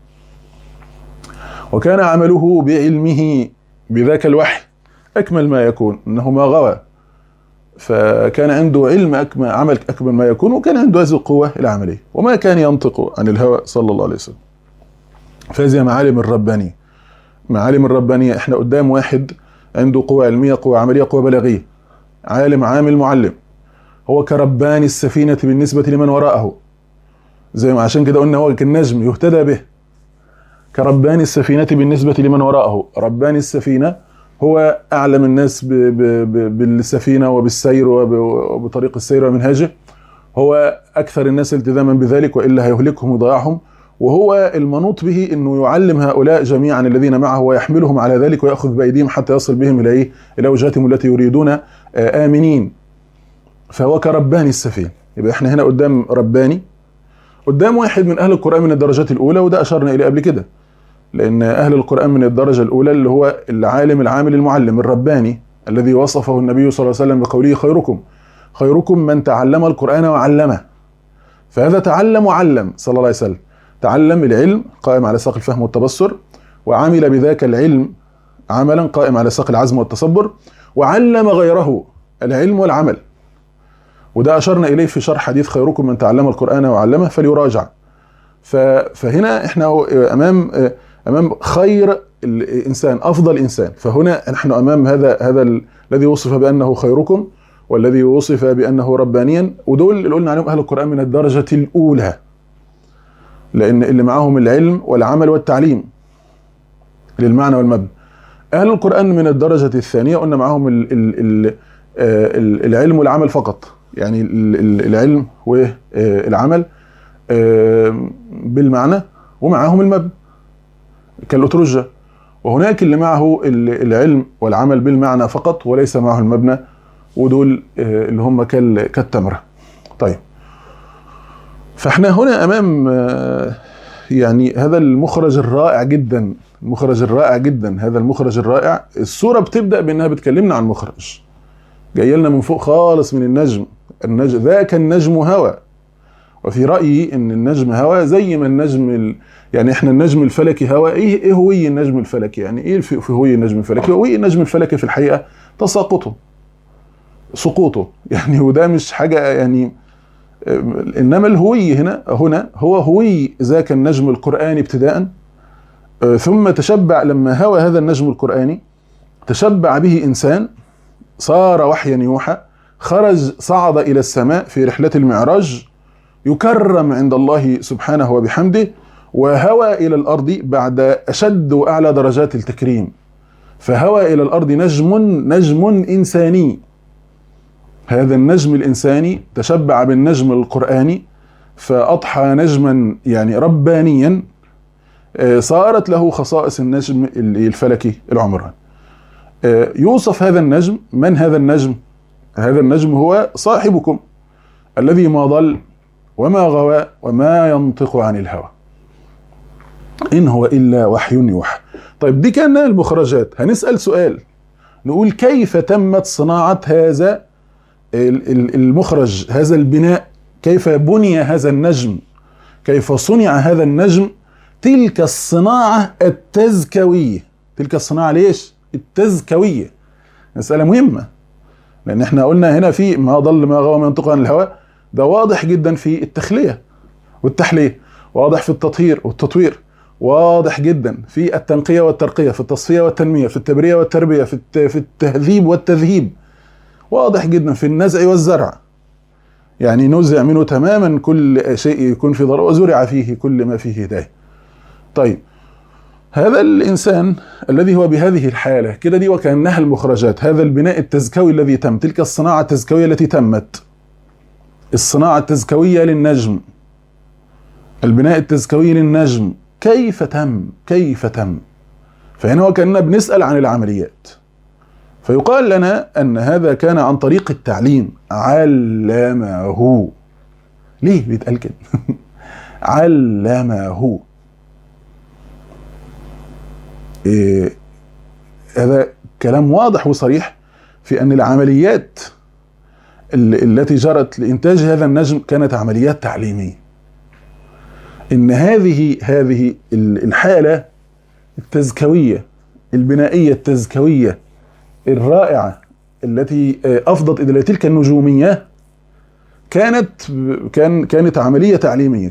وكان عمله بعلمه بذاك الوحي أكمل ما يكون، أنه ما غوى. فكان عنده علم عمل أكمل ما يكون، وكان عنده هذه القوة العملية، وما كان ينطق عن الهوى صلى الله عليه وسلم. فهذه معالم الربانية. احنا قدام واحد عنده قوة علمية، قوة عملية، قوة بلاغية، عالم عامل معلم، هو كربان السفينة بالنسبة لمن وراءه، زي ما عشان كده قلنا هو كالنجم يهتدى به، كربان السفينة بالنسبة لمن وراءه. ربان السفينة هو أعلم الناس بالسفينة وبالسير وبطريق السير ومنهاجه، هو أكثر الناس التزاما بذلك وإلا هيهلكهم ويضيعهم، وهو المنوط به أنه يعلم هؤلاء جميعا الذين معه ويحملهم على ذلك ويأخذ بأيديهم حتى يصل بهم إلى وجهتهم التي يريدون آمنين. فهو كرباني السفينة. يبقى احنا هنا قدام رباني، قدام واحد من أهل القرآن من الدرجات الأولى، وده أشرنا إليه قبل كده، لأن أهل القرآن من الدرجة الأولى اللي هو العالم العامل المعلم الرباني الذي وصفه النبي صلى الله عليه وسلم بقوله خيركم من تعلم القرآن وعلمه. فهذا تعلم وعلم صلى الله عليه وسلم، تعلم العلم قائم على ساق الفهم والتبصر، وعمل بذاك العلم عملا قائم على ساق العزم والتصبر، وعلم غيره العلم والعمل. وده أشرنا إليه في شرح حديث خيركم من تعلم القرآن وعلمه فليراجع. فهنا احنا أمام خير الإنسان، أفضل إنسان. فهنا نحن أمام هذا الذي وصف بأنه خيركم والذي وصف بأنه ربانيا، ودول اللي قلنا عليهم أهل القرآن من الدرجة الأولى، لأن اللي معهم العلم والعمل والتعليم للمعنى والمبنى. أهل القرآن من الدرجة الثانية قلنا معهم العلم والعمل فقط، يعني العلم والعمل بالمعنى ومعهم المبنى كالأترجة. وهناك اللي معه العلم والعمل بالمعنى فقط وليس معه المبنى، ودول اللي هم كالتمرة. طيب، فاحنا هنا أمام يعني هذا المخرج الرائع جدا، هذا المخرج الرائع. السورة بتبدأ بأنها بتكلمنا عن مخرج جاي لنا من فوق خالص من النجم ذاك النجم هوى. وفي رأيي ان النجم هوى زي ما النجم يعني احنا النجم الفلكي هوى. ايه هوي النجم الفلكي؟ يعني ايه في هوي النجم الفلكي؟ هوي النجم الفلكي في الحقيقة سقوطه يعني، وده مش حاجة يعني. انما الهوي هنا هو هوي ذاك النجم القرآني ابتداء، ثم تشبع لما هوى هذا النجم القرآني تشبع به إنسان صار وحيا يوحى، خرج صعد إلى السماء في رحلة المعراج، يكرم عند الله سبحانه وبحمده، وهوى إلى الأرض بعد أشد وأعلى درجات التكريم. فهوى إلى الأرض نجم إنساني. هذا النجم الإنساني تشبع بالنجم القرآني فأضحى نجما يعني ربانيا، صارت له خصائص النجم الفلكي العمران. يوصف هذا النجم. من هذا النجم؟ هذا النجم هو صاحبكم الذي ما ضل وما غوى وما ينطق عن الهوى إن هو إلا وحي يوحى. طيب، دي كان المخرجات. هنسأل سؤال، نقول كيف تمت صناعة هذا المخرج، هذا البناء؟ كيف بني هذا النجم؟ كيف صنع هذا النجم؟ تلك الصناعة التزكوية. تلك الصناعة ليش؟ التزكوية. مسألة مهمة، لأن احنا قلنا هنا في ما ضل ما غوى ما ينطق عن الهوى، ده واضح جدا في التخلية والتحلية، واضح في التطهير والتطوير، واضح جدا في التنقية والترقية، في التصفية والتنمية، في التبرية والتربية، في التهذيب والتذهيب، واضح جدا في النزع والزرع. يعني نزع منه تماما كل شيء يكون في ضرر، وزرع فيه كل ما فيه هداية. طيب، هذا الإنسان الذي هو بهذه الحالة كده، دي وكأنها المخرجات، هذا البناء التزكوي الذي تم، تلك الصناعة التزكوية التي تمت، الصناعة التزكوية للنجم، البناء التزكوي للنجم، كيف تم؟ فهنا وكأننا بنسأل عن العمليات. فيقال لنا أن هذا كان عن طريق التعليم. علمه. ليه بيتقال كده؟ علمه. هذا كلام واضح وصريح في أن العمليات التي جرت لإنتاج هذا النجم كانت عمليات تعليمية. إن هذه الحالة التزكوية البنائية التزكوية الرائعة التي أفضت إلى تلك النجومية كانت عملية تعليمية،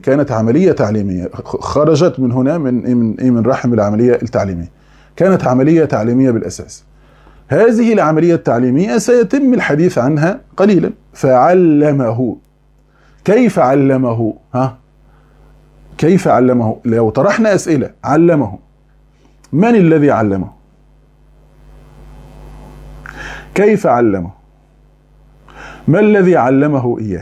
خرجت من هنا من رحم العملية التعليمية، كانت عملية تعليمية بالأساس. هذه العملية التعليمية سيتم الحديث عنها قليلا. فعلمه. كيف علمه؟ كيف علمه؟ لو طرحنا أسئلة، علمه، من الذي علمه؟ كيف علمه؟ ما الذي علمه إياه؟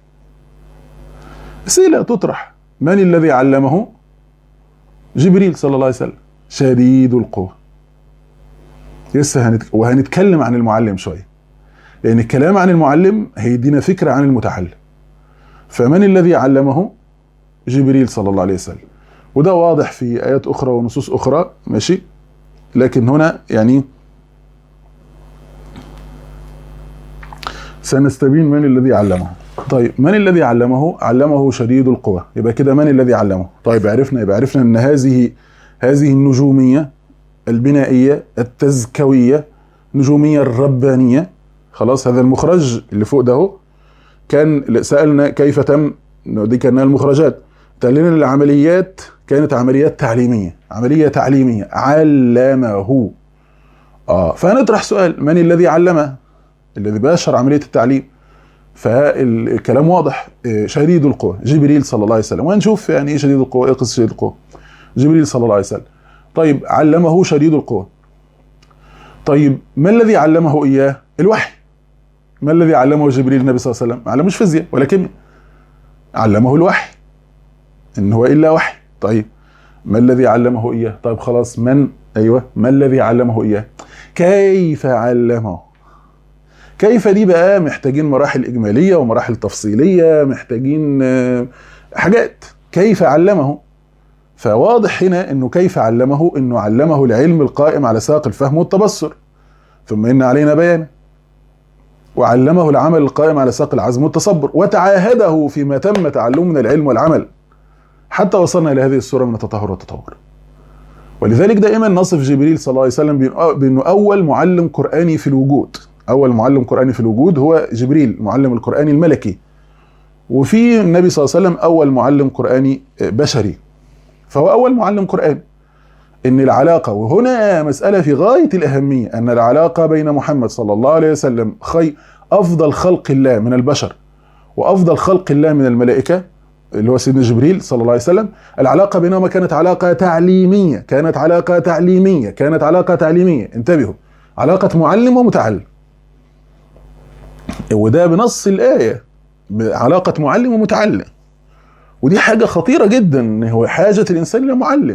أسئلة تطرح. من الذي علمه؟ جبريل صلى الله عليه وسلم شديد القوة. لسه وهنتكلم عن المعلم شوية، لأن الكلام عن المعلم هيدينا فكرة عن المتعلم. فمن الذي علمه؟ جبريل صلى الله عليه وسلم. وده واضح في آيات أخرى ونصوص أخرى، ماشي، لكن هنا يعني سنستبين من الذي علمه. طيب من الذي علمه؟ علمه شديد القوى. يبقى كده من الذي علمه؟ طيب يبقى عرفنا ان هذه النجومية البنائية التزكوية، نجومية الربانية، خلاص هذا المخرج اللي فوق ده كان سألنا كيف تم، دي كانها المخرجات. تقلنا العمليات كانت عمليات تعليمية، عملية تعليمية علمه. فهنطرح سؤال: من الذي علمه؟ الذي باشر عملية التعليم. فالكلام واضح، شديد القوة جبريل صلى الله عليه وسلم. وهنشوف يعني ايه شديد القوة، ايه قصة شديد القوة. جبريل صلى الله عليه وسلم. طيب علمه شديد القوة. طيب ما الذي علمه إياه؟ الوحي. ما الذي علمه جبريل النبي صلى الله عليه وسلم؟ ما علموش فيزياء ولا كيمياء، علمه الوحي، إن هو إلا وحي. طيب ما الذي علمه إياه؟ طيب خلاص ما الذي علمه إياه؟ كيف علمه؟ كيف دي بقى محتاجين مراحل إجمالية ومراحل تفصيلية، محتاجين حاجات. كيف علمه؟ فواضح هنا إنه كيف علمه، إنه علمه العلم القائم على ساق الفهم والتبصر، ثم إن علينا بيانه، وعلمه العمل القائم على ساق العزم والتصبر، وتعاهده فيما تم تعلمه من العلم والعمل حتى وصلنا إلى هذه الصورة من التطهر والتطور. ولذلك دائما نصف جبريل صلى الله عليه وسلم بأنه أول معلم قرآني في الوجود. أول معلم قرآني في الوجود هو جبريل، معلم القرآن الملكي. وفي النبي صلى الله عليه وسلم أول معلم قرآني بشري، فهو أول معلم قرآن. إن العلاقة، وهنا مسألة في غاية الأهمية، أن العلاقة بين محمد صلى الله عليه وسلم أفضل خلق الله من البشر وأفضل خلق الله من الملائكة اللي هو سيدنا جبريل صلى الله عليه وسلم، العلاقة بينهما كانت علاقة تعليمية، كانت علاقة تعليمية. انتبهوا، علاقة معلم ومتعلم، وده بنص الآية، علاقة معلم ومتعلم. ودي حاجة خطيرة جدا، هو حاجة الإنسان إلى معلم،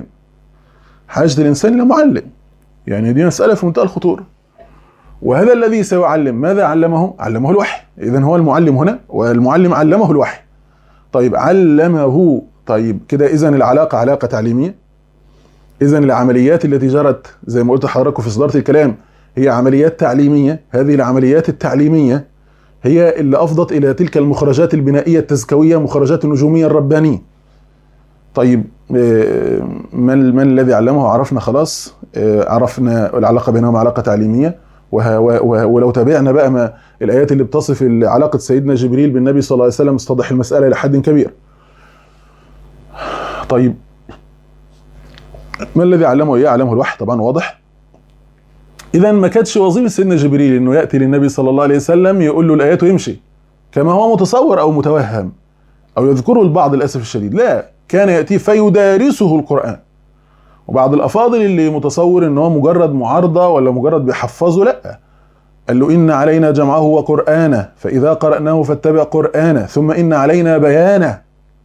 يعني دي مسألة في منتهى الخطورة. وهذا الذي سيعلم ماذا علمه؟ علمه الوحي. إذن هو المعلم هنا، والمعلم علمه الوحي. طيب علمه، طيب كده إذن العلاقة علاقة تعليمية. إذن العمليات التي جرت زي ما قلت لحضراتكم في صدارة الكلام هي عمليات تعليمية. هذه العمليات التعليمية هي اللي أفضت إلى تلك المخرجات البنائية التزكوية، مخرجات النجومية الربانية. طيب من الذي علمه؟ عرفنا خلاص، عرفنا العلاقة بينهما علاقة تعليمية. ولو تابعنا بقى ما الآيات اللي بتصف علاقة سيدنا جبريل بالنبي صلى الله عليه وسلم استضح المسألة إلى حد كبير. طيب ما الذي علمه إياه؟ علمه الوحي، طبعا واضح. إذا ما كانتش وظيفة سيدنا جبريل إنه يأتي للنبي صلى الله عليه وسلم يقول له الآيات ويمشي كما هو متصور أو متوهم أو يذكره البعض للأسف الشديد. لا، كان يأتي فيدارسه القرآن. وبعض الأفاضل اللي متصور إنه مجرد معارضة ولا مجرد بيحفظه، لا، قال له إن علينا جمعه وقرآنه فإذا قرأناه فاتبع قرآنه ثم إن علينا بيانه،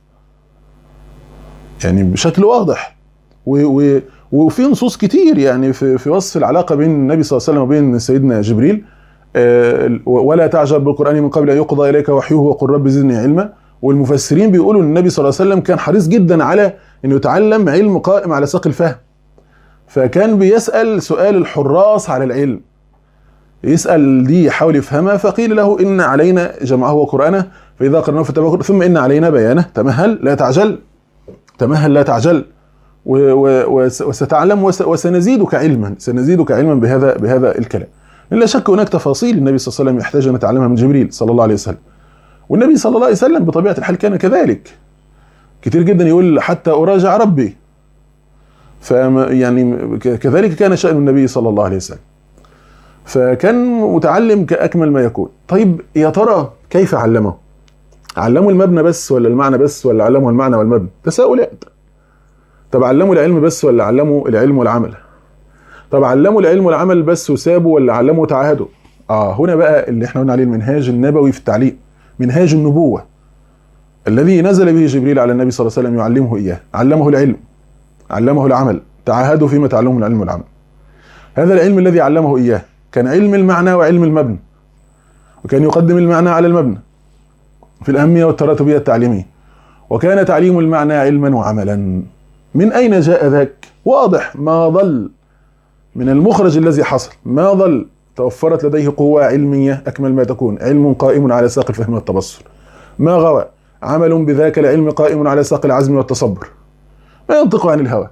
يعني بشكل واضح. وفي نصوص كتير يعني في وصف العلاقة بين النبي صلى الله عليه وسلم وبين سيدنا جبريل. ولا تعجب بالقرآن من قبل أن يقضى إليك وحيه وقل رب زدني علما. والمفسرين بيقولوا ان النبي صلى الله عليه وسلم كان حريص جدا على انه يتعلم علم قائم على ساق الفهم، فكان بيسأل سؤال الحراس على العلم، يسأل دي يحاول يفهمها، فقيل له إن علينا جمعه وقرآنه فإذا قرأناه فاتبع ثم إن علينا بيانه. تمهل لا تعجل وستعلم وسنزيدك علما بهذا الكلام. لا شك هناك تفاصيل النبي صلى الله عليه وسلم يحتاج أن يتعلمها من جبريل صلى الله عليه وسلم. والنبي صلى الله عليه وسلم بطبيعة الحال كان كذلك، كتير جدا يقول حتى أراجع ربي، يعني كذلك كان شأن النبي صلى الله عليه وسلم، فكان متعلم كأكمل ما يكون. طيب يا ترى كيف علمه؟ علمه المبنى بس ولا المعنى بس ولا علمه المعنى والمبنى؟ تساؤلات. طب علمه العلم بس ولا علمه العلم والعمل؟ طب علمه العلم والعمل بس وسابه ولا علمه تعاهده؟ هنا بقى اللي احنا قلنا عليه المنهاج النبوي في التعليم، منهاج النبوة الذي نزل به جبريل على النبي صلى الله عليه وسلم يعلمه إياه، علمه العلم، علمه العمل، تعاهدوا فيما تعلمون العلم والعمل. هذا العلم الذي علمه إياه كان علم المعنى وعلم المبنى، وكان يقدم المعنى على المبنى في الأهمية والتراتبية التعليمية، وكان تعليم المعنى علما وعملا. من أين جاء ذاك؟ واضح، ما ضل من المخرج الذي حصل، ما ضل توفرت لديه قوة علمية أكمل ما تكون، علم قائم على ساق الفهم والتبصر، ما غوى، عمل بذاك العلم قائم على ساق العزم والتصبر، ما ينطق عن الهوى.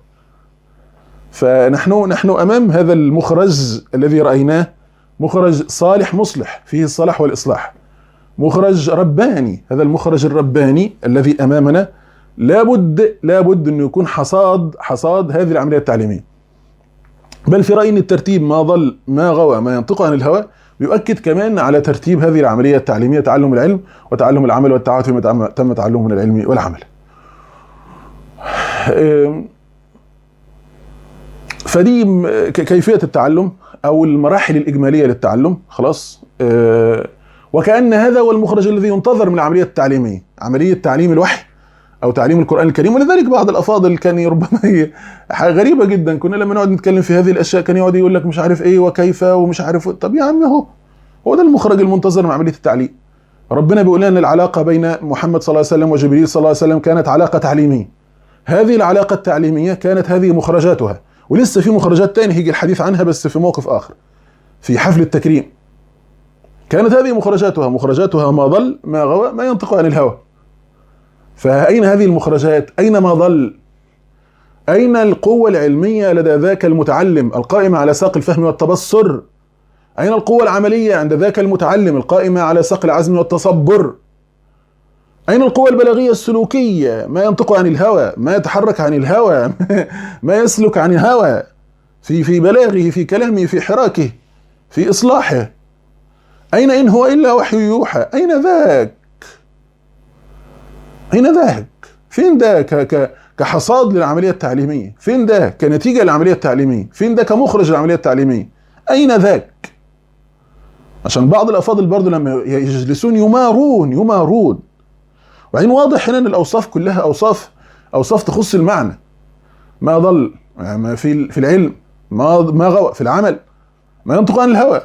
فنحن أمام هذا المخرج الذي رأيناه، مخرج صالح مصلح فيه الصلاح والإصلاح، مخرج رباني. هذا المخرج الرباني الذي أمامنا لابد أنه يكون حصاد هذه العملية التعليمية. بل في رأيي أن الترتيب ما ضل ما غوى ما ينطق عن الهوى بيؤكد كمان على ترتيب هذه العملية التعليمية، تعلم العلم وتعلم العمل والتعاون فيما تم تعلمه من العلم والعمل. فدي كيفية التعلم أو المراحل الإجمالية للتعلم. خلاص، وكأن هذا هو المخرج الذي ينتظر من العملية التعليمية، عملية تعليم الوحي أو تعليم القرآن الكريم. ولذلك بعض الأفاضل كان ربما هي حاجة غريبة جدا، كنا لما نقعد نتكلم في هذه الأشياء كان يقعد يقول لك مش عارف إيه وكيف ومش عارف. طب يا عم هو ده المخرج المنتظر من عملية التعليم. ربنا بيقول لنا العلاقة بين محمد صلى الله عليه وسلم وجبريل صلى الله عليه وسلم كانت علاقة تعليمية. هذه العلاقة التعليمية كانت هذه مخرجاتها، ولسه في مخرجات تانية هيجي الحديث عنها بس في موقف آخر في حفل التكريم. كانت هذه مخرجاتها ما ضل ما غوى ما ينطق عن الهوى. فأين هذه المخرجات؟ أين ما ضل؟ أين القوة العلمية لدى ذاك المتعلم القائمة على ساق الفهم والتبصر؟ أين القوة العملية عند ذاك المتعلم القائمة على ساق العزم والتصبر؟ أين القوة البلاغية السلوكية، ما ينطق عن الهوى، ما يتحرك عن الهوى، ما يسلك عن الهوى في بلاغه، في كلامه، في حراكه، في إصلاحه؟ أين إن هو إلا وحي يوحى؟ أين ذاك؟ أين ذاك؟ فين ده كحصاد للعملية التعليمية؟ فين ده كنتيجة للعملية التعليمية؟ فين ده كمخرج للعملية التعليمية؟ أين ذاك؟ عشان بعض الأفاضل برضو لما يجلسون يمارون. وبعدين واضح هنا أن الأوصاف كلها أوصاف تخص المعنى. ما ضل ما في العلم، ما غوى في العمل، ما ينطق عن الهوى.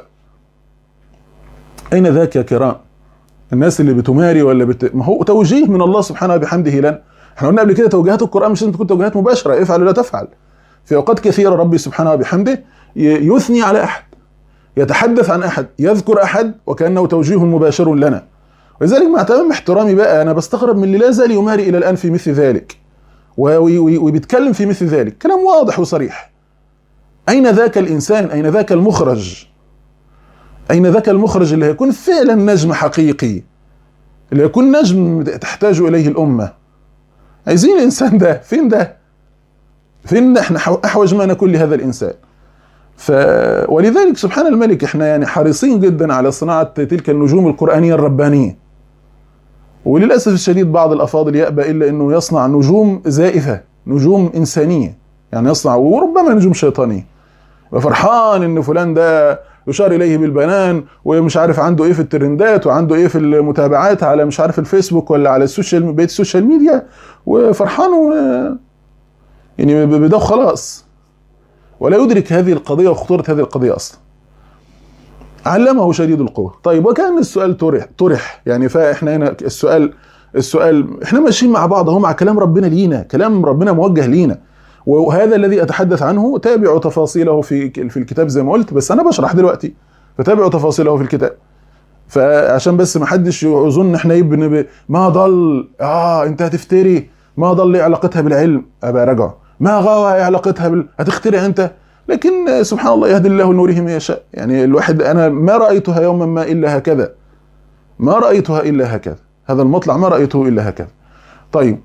أين ذاك يا كرام؟ الناس اللي بتماري ولا ما هو توجيه من الله سبحانه وبحمده لنا. احنا قلنا قبل كده توجيهات القرآن مش تكون توجيهات مباشرة، افعل ولا تفعل. في أوقات كثيرة ربي سبحانه وبحمده يثني على أحد، يتحدث عن أحد، يذكر أحد وكأنه توجيه مباشر لنا. ولذلك مع تمام احترامي بقى أنا بستغرب من اللي لا زال يماري إلى الآن في مثل ذلك وبيتكلم في مثل ذلك كلام واضح وصريح. أين ذاك الإنسان؟ أين ذاك المخرج؟ أين ذاك المخرج اللي هيكون فعلا نجم حقيقي، اللي يكون نجم تحتاج إليه الأمة؟ عايزين الإنسان ده. فين ده؟ فين احنا أحوج ما نكون لهذا الإنسان؟ ولذلك سبحان الملك احنا يعني حريصين جدا على صناعة تلك النجوم القرآنية الربانية. وللأسف الشديد بعض الأفاضل يأبى إلا أنه يصنع نجوم زائفة، نجوم إنسانية، يعني يصنع وربما نجوم شيطانية، وفرحان إن فلان ده يشار إليه بالبنان ومش عارف عنده إيه في الترندات وعنده إيه في المتابعات على مش عارف الفيسبوك ولا على بيت السوشيال ميديا، وفرحان يعني بده خلاص، ولا يدرك هذه القضية وخطورة هذه القضية أصلا. علمه شديد القوة. طيب وكان السؤال طرح يعني، فإحنا هنا السؤال إحنا ماشيين مع بعض اهو، مع كلام ربنا لينا، كلام ربنا موجه لينا، وهذا الذي أتحدث عنه تابعوا تفاصيله في الكتاب زي ما قلت، بس أنا بشرح دلوقتي، فتابعوا تفاصيله في الكتاب. فعشان بس ما حدش يظن إحنا ما ضل أنت هتفتري، ما ضل علاقتها بالعلم، أبقى رجع، ما غوى علاقتها هتخترع أنت. لكن سبحان الله يهدي الله لنوره من يشاء. يعني الواحد أنا ما رأيتها يوما ما إلا هكذا، ما رأيتها إلا هكذا، هذا المطلع ما رأيته إلا هكذا. طيب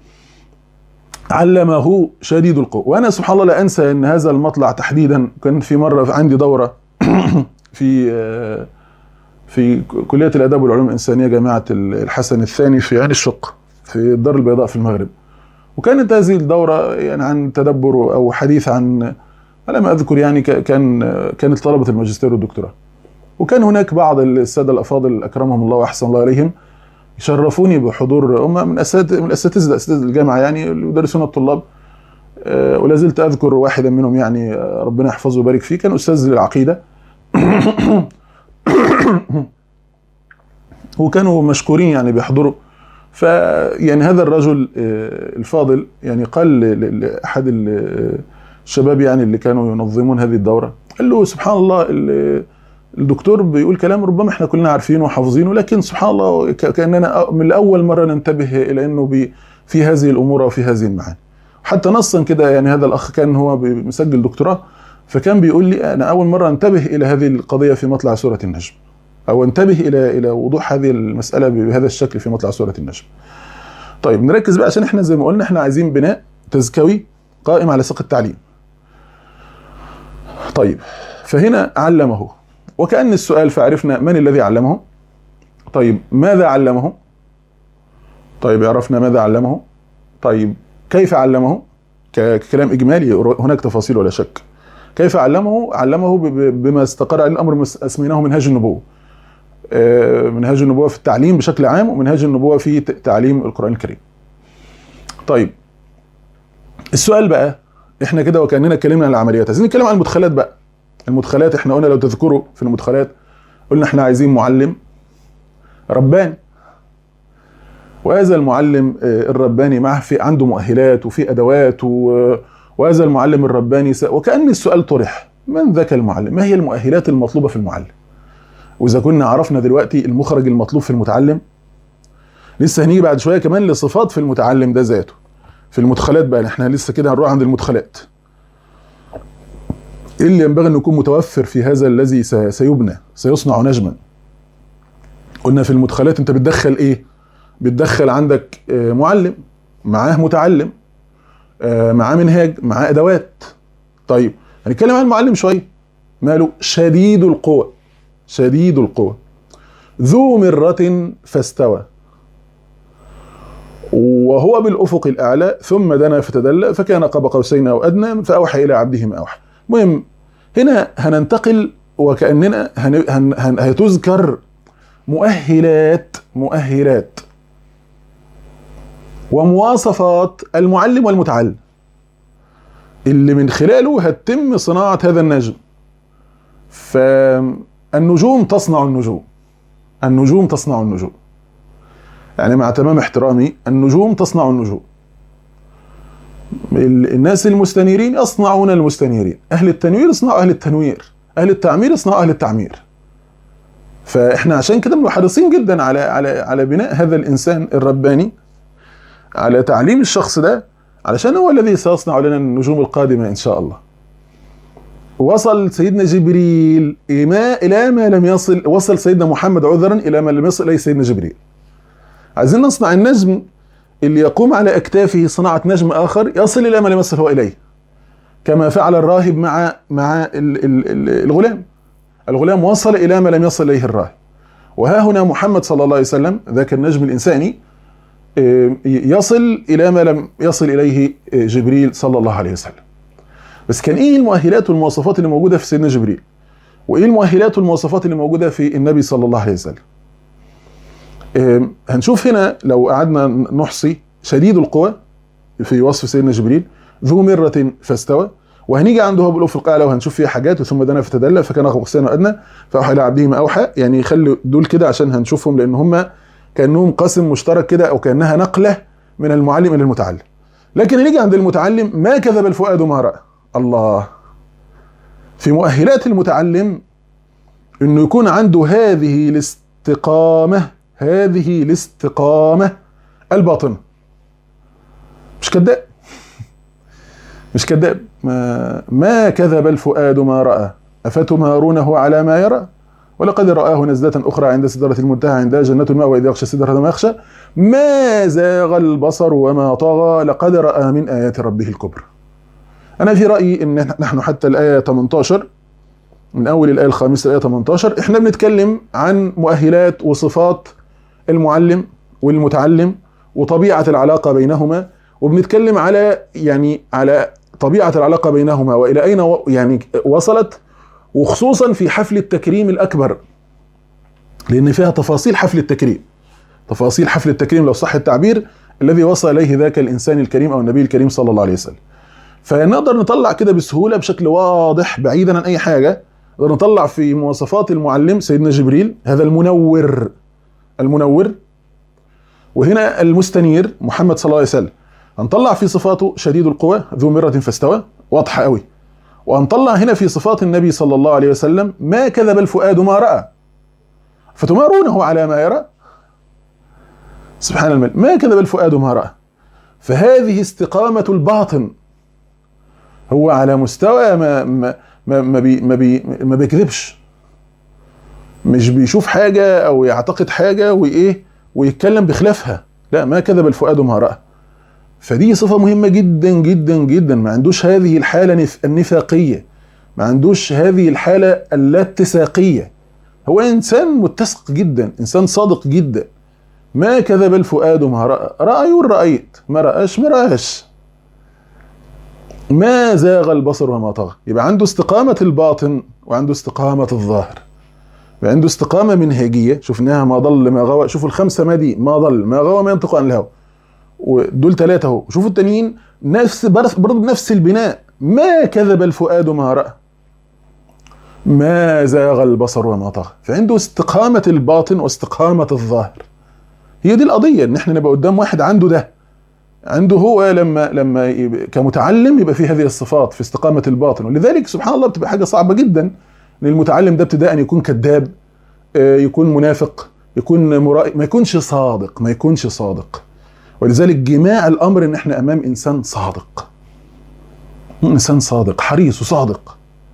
علمه شديد القوة. وأنا سبحان الله لا أنسى أن هذا المطلع تحديدا كان في مرة عندي دورة في كلية الآداب والعلوم الإنسانية جامعة الحسن الثاني في عين الشق في الدار البيضاء في المغرب. وكانت هذه الدورة يعني عن تدبر أو حديث عن، على ما أذكر يعني كانت طلبة الماجستير والدكتوراه. وكان هناك بعض السادة الأفاضل أكرمهم الله وأحسن الله عليهم يشرفوني بحضور من أساتذة الجامعة يعني اللي يدرسون الطلاب، ولا زلت أذكر واحدا منهم يعني ربنا يحفظه ويبارك فيه، كان أستاذ للعقيدة وكانوا مشكورين يعني بيحضروا. فيعني هذا الرجل الفاضل يعني قال لأحد الشباب يعني اللي كانوا ينظمون هذه الدورة، قال له سبحان الله الدكتور بيقول كلام ربما احنا كلنا عارفينه وحافظينه، لكن سبحان الله كأننا من أول مرة ننتبه إلى أنه في هذه الأمور وفي هذه المعاني. حتى نصا كده يعني هذا الأخ كان هو مسجل دكتوراه، فكان بيقول لي أنا أول مرة انتبه إلى هذه القضية في مطلع سورة النجم، أو انتبه إلى وضوح هذه المسألة بهذا الشكل في مطلع سورة النجم. طيب نركز بقى، عشان احنا زي ما قلنا احنا عايزين بناء تزكوي قائم على ساق التعليم. طيب فهنا علمه، وكأن السؤال فعرفنا من الذي علمه. طيب ماذا علمه؟ طيب عرفنا ماذا علمه. طيب كيف علمه؟ ككلام إجمالي، هناك تفاصيل ولا شك. كيف علمه؟ علمه بما استقر عليه الأمر، أسميناه منهاج النبوة. منهاج النبوة في التعليم بشكل عام، ومنهاج النبوة في تعليم القرآن الكريم. طيب السؤال بقى، احنا كده وكأننا اتكلمنا عن العمليات، عايزين نتكلم عن المدخلات بقى. المدخلات احنا قلنا لو تذكروا في المدخلات قلنا احنا عايزين معلم رباني، وهذا المعلم الرباني معه في عنده مؤهلات وفي أدوات، وهذا المعلم الرباني وكأن السؤال طرح، من ذاك المعلم؟ ما هي المؤهلات المطلوبة في المعلم؟ وإذا كنا عرفنا دلوقتي المخرج المطلوب في المتعلم، لسه هنيجي بعد شوية كمان لصفات في المتعلم ده ذاته. في المدخلات بقى احنا لسه كده هنروح عند المدخلات. ايه اللي ينبغي أن يكون متوفر في هذا الذي سيبنى سيصنع نجما؟ قلنا في المدخلات انت بتدخل ايه؟ بتدخل عندك معلم معاه متعلم، معاه منهاج، معاه ادوات. طيب هنتكلم عن المعلم شويه. ماله؟ شديد القوى، شديد القوى ذو مرة فاستوى، وهو بالأفق الأعلى ثم دنا فتدلى فكان قاب قوسين أو أدنى فأوحى إلى عبده ما أوحى. المهم هنا هننتقل وكأننا هتذكر مؤهلات ومواصفات المعلم والمتعلم اللي من خلاله هتتم صناعة هذا النجم. فالنجوم تصنع النجوم، النجوم تصنع النجوم، يعني مع تمام احترامي النجوم تصنع النجوم. الناس المستنيرين يصنعون المستنيرين، أهل التنوير يصنعوا أهل التنوير، أهل التعمير يصنعوا أهل التعمير. فإحنا عشان كده بنبقى حريصين جدا على بناء هذا الإنسان الرباني، على تعليم الشخص ده، علشان هو الذي سيصنع لنا النجوم القادمة إن شاء الله. وصل سيدنا جبريل إلى ما لم يصل، وصل سيدنا محمد عذرا إلى ما لم يصل إليه سيدنا جبريل. عايزين نصنع النجم اللي يقوم على أكتافه صناعة نجم آخر يصل إلى ما لم يصل هو إليه، كما فعل الراهب مع الغلام. الغلام وصل إلى ما لم يصل إليه الراهب، وها هنا محمد صلى الله عليه وسلم ذاك النجم الإنساني يصل إلى ما لم يصل إليه جبريل صلى الله عليه وسلم. بس كان إيه المؤهلات والمواصفات اللي موجودة في سيدنا جبريل؟ وإيه المؤهلات والمواصفات اللي موجودة في النبي صلى الله عليه وسلم؟ هنشوف هنا لو قعدنا نحصي شديد القوى في وصف سيدنا جبريل، ذو مرة فاستوى، وهنيجي عنده هو بالأفق الأعلى وهنشوف فيها حاجات، وثم دنا فتدلى فكان قاب قوسين أو أدنى فأوحى إلى عبده ما أوحى. يعني خلي دول كده عشان هنشوفهم، لأن هم كأنهم قسم مشترك كده، أو كأنها نقلة من المعلم إلى المتعلم. لكن هنيجي عند المتعلم، ما كذب الفؤاد ما رأى. الله، في مؤهلات المتعلم إنه يكون عنده هذه الاستقامة الباطنة. مش كذاب، مش كذاب. ما كذب الفؤاد ما رأى أفتمارونه على ما يرى ولقد رآه نزلة أخرى عند سدرة المنتهى عندها جنة المأوى إذ يغشى السدرة ما يخشى ما زاغ البصر وما طغى لقد رأى من آيات ربه الكبرى. أنا في رأيي إن نحن حتى الآية 18 من أول الآية الخامسة الآية 18 إحنا بنتكلم عن مؤهلات وصفات المعلم والمتعلم وطبيعة العلاقة بينهما، وبنتكلم على طبيعة العلاقة بينهما وإلى أين يعني وصلت، وخصوصا في حفل التكريم الأكبر، لأن فيها تفاصيل حفل التكريم، تفاصيل حفل التكريم لو صح التعبير الذي وصل إليه ذاك الإنسان الكريم أو النبي الكريم صلى الله عليه وسلم. فنقدر نطلع كده بسهولة بشكل واضح بعيدا عن أي حاجة، نقدر نطلع في مواصفات المعلم سيدنا جبريل هذا المنور، المنور، وهنا المستنير محمد صلى الله عليه وسلم. هنطلع في صفاته شديد القوى ذو مرة فاستوى، واضحة قوي. وهنطلع هنا في صفات النبي صلى الله عليه وسلم ما كذب الفؤاد ما رأى فتمارونه على ما يرى. سبحان الملك، ما كذب الفؤاد ما رأى. فهذه استقامة الباطن، هو على مستوى ما بيكذبش، مش بيشوف حاجة أو يعتقد حاجة وإيه ويتكلم بخلافها، لا، ما كذب الفؤاد ما رأى. فدي صفة مهمة جدا جدا جدا. ما عندوش هذه الحالة النفاقية، ما عندوش هذه الحالة اللاتساقية، هو إنسان متسق جدا، إنسان صادق جدا. ما كذب الفؤاد ما رأى، رأى رأيت، ما رأش ما رأش. ما زاغ البصر وما طغى. يبقى عنده استقامة الباطن وعنده استقامة الظاهر، يبقى عنده استقامة منهجية شفناها، ما ضل ما غوى. شوفوا الخمسة ما دي، ما ضل ما غوى ما ينطق عن الهوى، ودول ثلاثة اهو. شوفوا التانيين نفس برضه بنفس البناء، ما كذب الفؤاد ما رأى، ما زاغ البصر وما طغى. فعنده استقامة الباطن واستقامة الظاهر. هي دي القضية، ان احنا نبقى قدام واحد عنده ده، عنده هو لما كمتعلم يبقى فيه هذه الصفات في استقامة الباطن. ولذلك سبحان الله بتبقى حاجة صعبة جدا للمتعلم ده ابتداء أن يكون كذاب، يكون منافق، يكون مرائي، ما يكونش صادق، ما يكونش صادق. ولذلك جماع الأمر ان احنا امام انسان صادق، انسان صادق حريص وصادق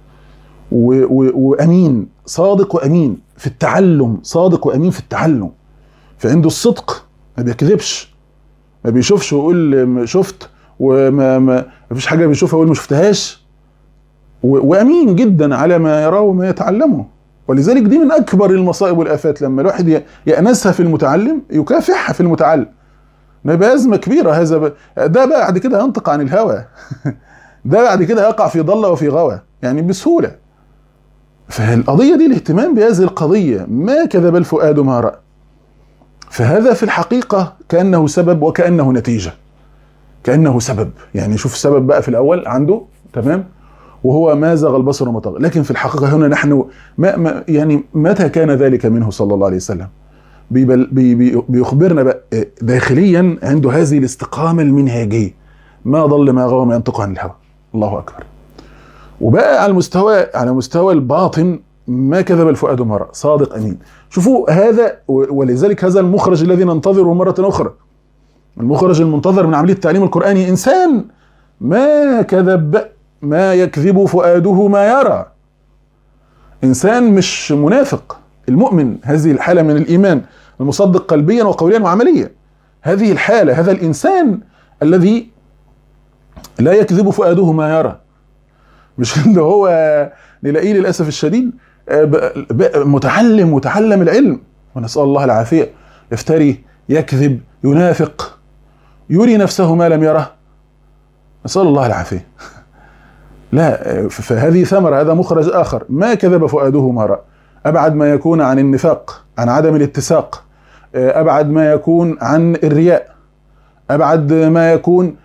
وامين، صادق وامين في التعلم، صادق وامين في التعلم. فعنده الصدق، ما بيكذبش، ما بيشوفش ويقول شفت وما فيش حاجة بيشوفها ويقول ما شفتهاش، وامين جدا على ما يراه وما يتعلمه. ولذلك دي من اكبر المصائب والافات، لما الواحد يأنسها في المتعلم يكافحها في المتعلم، نبقى ازمه كبيره. هذا ده بعد كده ينطق عن الهوى ده بعد كده يقع في ضله وفي غوى يعني بسهوله. فالقضيه دي الاهتمام بهذه القضيه، ما كذب الفؤاد ما رأى. فهذا في الحقيقه كانه سبب وكانه نتيجه، كانه سبب. يعني شوف السبب بقى في الاول عنده تمام، وهو ما زاغ البصر وما طغى. لكن في الحقيقه هنا نحن يعني متى كان ذلك منه صلى الله عليه وسلم؟ بيخبرنا بقى داخليا عنده هذه الاستقامة المنهجية، ما ضل ما غوى ما ينطق عن الهوى. الله أكبر. وبقى على مستوى الباطن ما كذب الفؤاد ما رأى، صادق أمين. شوفوا هذا، ولذلك هذا المخرج الذي ننتظره مرة أخرى، المخرج المنتظر من عملية التعليم القرآني، إنسان ما كذب، ما يكذب فؤاده ما يرى، إنسان مش منافق. المؤمن هذه الحالة من الإيمان، المصدق قلبيا وقوليا وعمليا، هذه الحالة، هذا الإنسان الذي لا يكذب فؤاده ما يرى. مش اللي هو نلاقيه للأسف الشديد متعلم العلم ونسأل الله العافية، يفتري، يكذب، ينافق، يري نفسه ما لم يره، نسأل الله العافية. لا، فهذه ثمرة، هذا مخرج آخر، ما كذب فؤاده ما رأى. أبعد ما يكون عن النفاق، عن عدم الاتساق، أبعد ما يكون عن الرياء، أبعد ما يكون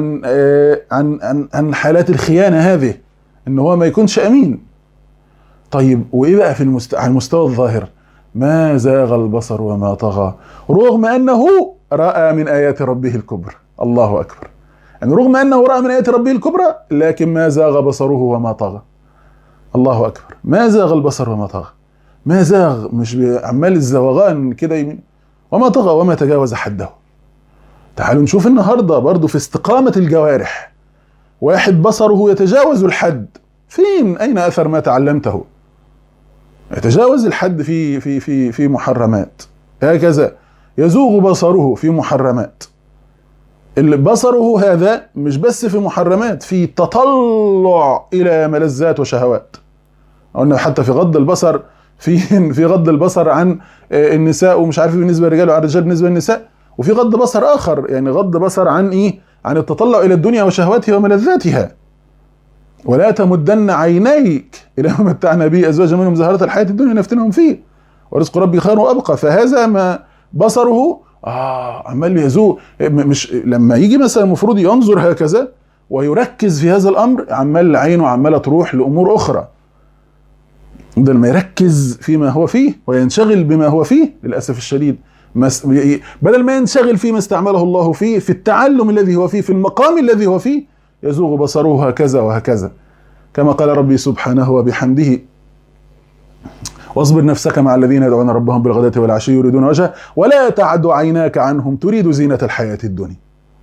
عن حالات الخيانة هذه، إن هو ما يكونش أمين. طيب وإيه بقى على المستوى الظاهر؟ ما زاغ البصر وما طغى، رغم أنه رأى من آيات ربه الكبرى. الله أكبر. يعني رغم أنه رأى من آيات ربه الكبرى، لكن ما زاغ بصره وما طغى. الله أكبر. ما زاغ البصر وما طغى، ما زاغ، مش عمال الزوغان كده يمين، وما طغى وما تجاوز حده. تعالوا نشوف النهاردة برضو في استقامة الجوارح، واحد بصره يتجاوز الحد، فين أين أثر ما تعلمته؟ يتجاوز الحد في محرمات، هكذا يزوغ بصره في محرمات. بصره هذا مش بس في محرمات، في تطلع إلى ملذات وشهوات. قلنا حتى في غض البصر، في غض البصر عن النساء، ومش عارف بالنسبة للرجال وعن الرجال بالنسبة للنساء، وفي غض بصر آخر، يعني غض بصر عن إيه؟ عن التطلع إلى الدنيا وشهواتها وملذاتها. ولا تمدن عينيك إلى ما متعنا به أزواجا منهم زهرة الحياة الدنيا نفتنهم فيه ورزق ربي خير وأبقى. فهذا ما بصره عمال يزوق. مش لما يجي مثلا المفروض ينظر هكذا ويركز في هذا الأمر، عمال عينه عمالة تروح لأمور أخرى بدل ما يركز فيما هو فيه وينشغل بما هو فيه. للأسف الشديد بدل ما ينشغل فيما استعمله الله فيه، في التعلم الذي هو فيه، في المقام الذي هو فيه، يزوغ بصره هكذا وهكذا. كما قال ربي سبحانه وبحمده: واصبر نفسك مع الذين يدعون ربهم بالغداة والعشي يريدون وجهه ولا تعد عيناك عنهم تريد زينة الحياة الدنيا.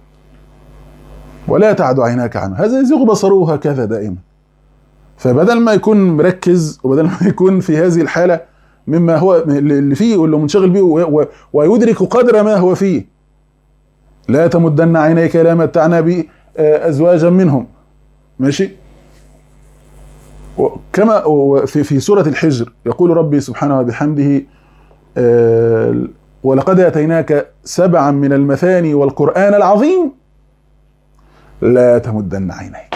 ولا تعد عيناك عنه، هذا يزوغ بصره هكذا دائما. فبدل ما يكون مركز وبدل ما يكون في هذه الحالة مما هو اللي فيه واللي منشغل به ويدرك قدر ما هو فيه، لا تمدن عينيك إلى ما متعنا به أزواجا منهم. ماشي. كما في سورة الحجر يقول ربي سبحانه وبحمده: ولقد آتيناك 7 من المثاني والقرآن العظيم لا تمدن عينيك.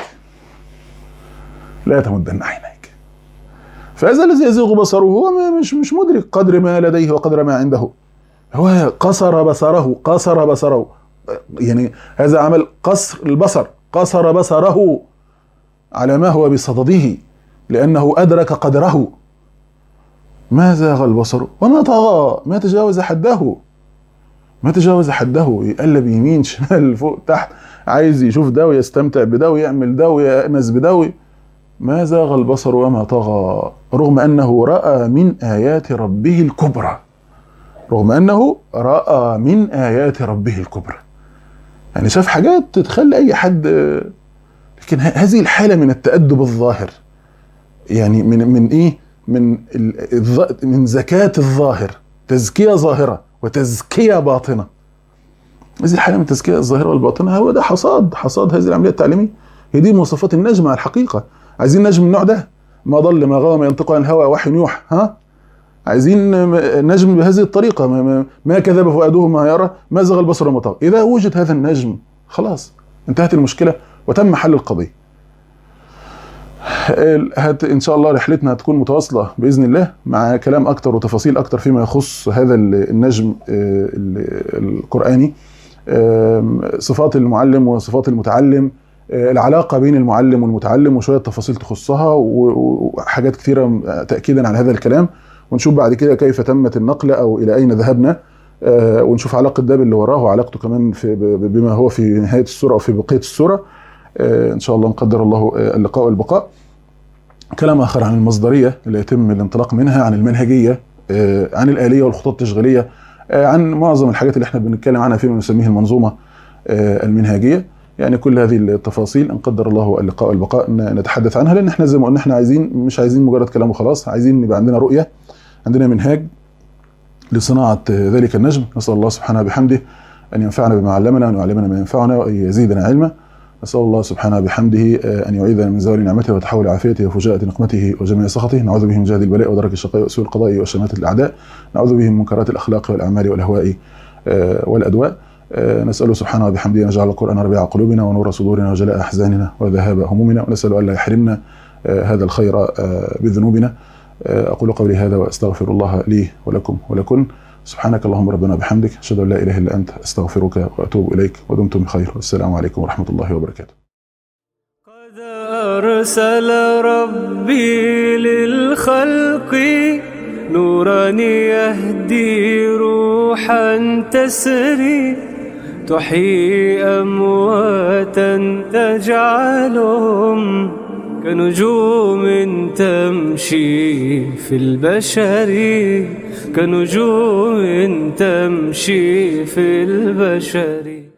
لا تمدن عينيك. فهذا الذي يزيغ بصره هو مش مدرك قدر ما لديه وقدر ما عنده. هو قصر بصره يعني هذا عمل قصر البصر، قصر بصره على ما هو بصدده لأنه أدرك قدره. ما زاغ البصر وما طغى، ما تجاوز حده، ما تجاوز حده. يقلب يمين شمال فوق تحت، عايز يشوف ده ويستمتع بده ويعمل ده ويأنس بده. ما زاغ البصر وما طغى، رغم أنه رأى من آيات ربه الكبرى. رغم أنه رأى من آيات ربه الكبرى، يعني شاف حاجات تتخلى أي حد. لكن هذه الحالة من التأدب الظاهر، يعني من إيه؟ من زكاة الظاهر، تزكية ظاهرة وتزكية باطنة. هذه الحالة من التزكية الظاهرة والباطنة هو ده حصاد هذه العملية التعليمية. هي دي مواصفات النجم على الحقيقة. عايزين نجم من النوع ده، ما ضل ما غوى ما ينطق عن الهوى وحي يوحى. عايزين نجم بهذه الطريقة، ما كذب فؤاده ما يرى، ما زغ البصر وما طغى. إذا وجد هذا النجم خلاص انتهت المشكلة وتم حل القضية. إن شاء الله رحلتنا هتكون متواصلة بإذن الله مع كلام أكتر وتفاصيل أكتر فيما يخص هذا النجم القرآني، صفات المعلم وصفات المتعلم، العلاقة بين المعلم والمتعلم، وشوية تفاصيل تخصها وحاجات كثيرة تأكيدا على هذا الكلام. ونشوف بعد كده كيف تمت النقلة أو إلى أين ذهبنا، ونشوف علاقة ده باللي وراه وعلاقته كمان بما هو في نهاية السورة أو في بقية السورة. إن شاء الله نقدر الله اللقاء والبقاء. كلام آخر عن المصدرية اللي يتم الانطلاق منها، عن المنهجية، عن الآلية والخطط التشغيلية، عن معظم الحاجات اللي احنا بنتكلم عنها فيما نسميه المنظومة المنهجية. يعني كل هذه التفاصيل ان قدر الله اللقاء والبقاء نتحدث عنها، لان احنا زي ما قلنا احنا مش عايزين مجرد كلام وخلاص، عايزين يبقى عندنا رؤية، عندنا منهاج لصناعة ذلك النجم. نسأل الله سبحانه بحمده أن ينفعنا بما علمنا وأن يعلمنا ما ينفعنا وأن يزيدنا علما. نسأل الله سبحانه بحمده أن يعيذنا من زوال نعمته وتحول عافيته وفجاءة نقمته وجميع سخطه. نعوذ به من جهد البلاء ودرك الشقاء وسوء القضاء وشماتة الأعداء. نعوذ به من منكرات الأخلاق والأعمال والأهواء والأدواء. نسأله سبحانه وبحمده أن يجعل القرآن ربيع قلوبنا ونور صدورنا وجلاء أحزاننا وذهاب همومنا، ونسأل أن لا يحرمنا هذا الخير بذنوبنا. أقول قولي هذا وأستغفر الله لي ولكم ولكن. سبحانك اللهم ربنا بحمدك، أشهد أن لا إله إلا أنت، أستغفرك وأتوب إليك، ودمتم بخير، والسلام عليكم ورحمة الله وبركاته. قد أرسل ربي للخلق نورا يهدي روحا تسري، تحيي أمواتا تجعلهم كنجوم تمشي في البشر، كنجوم تمشي في البشر.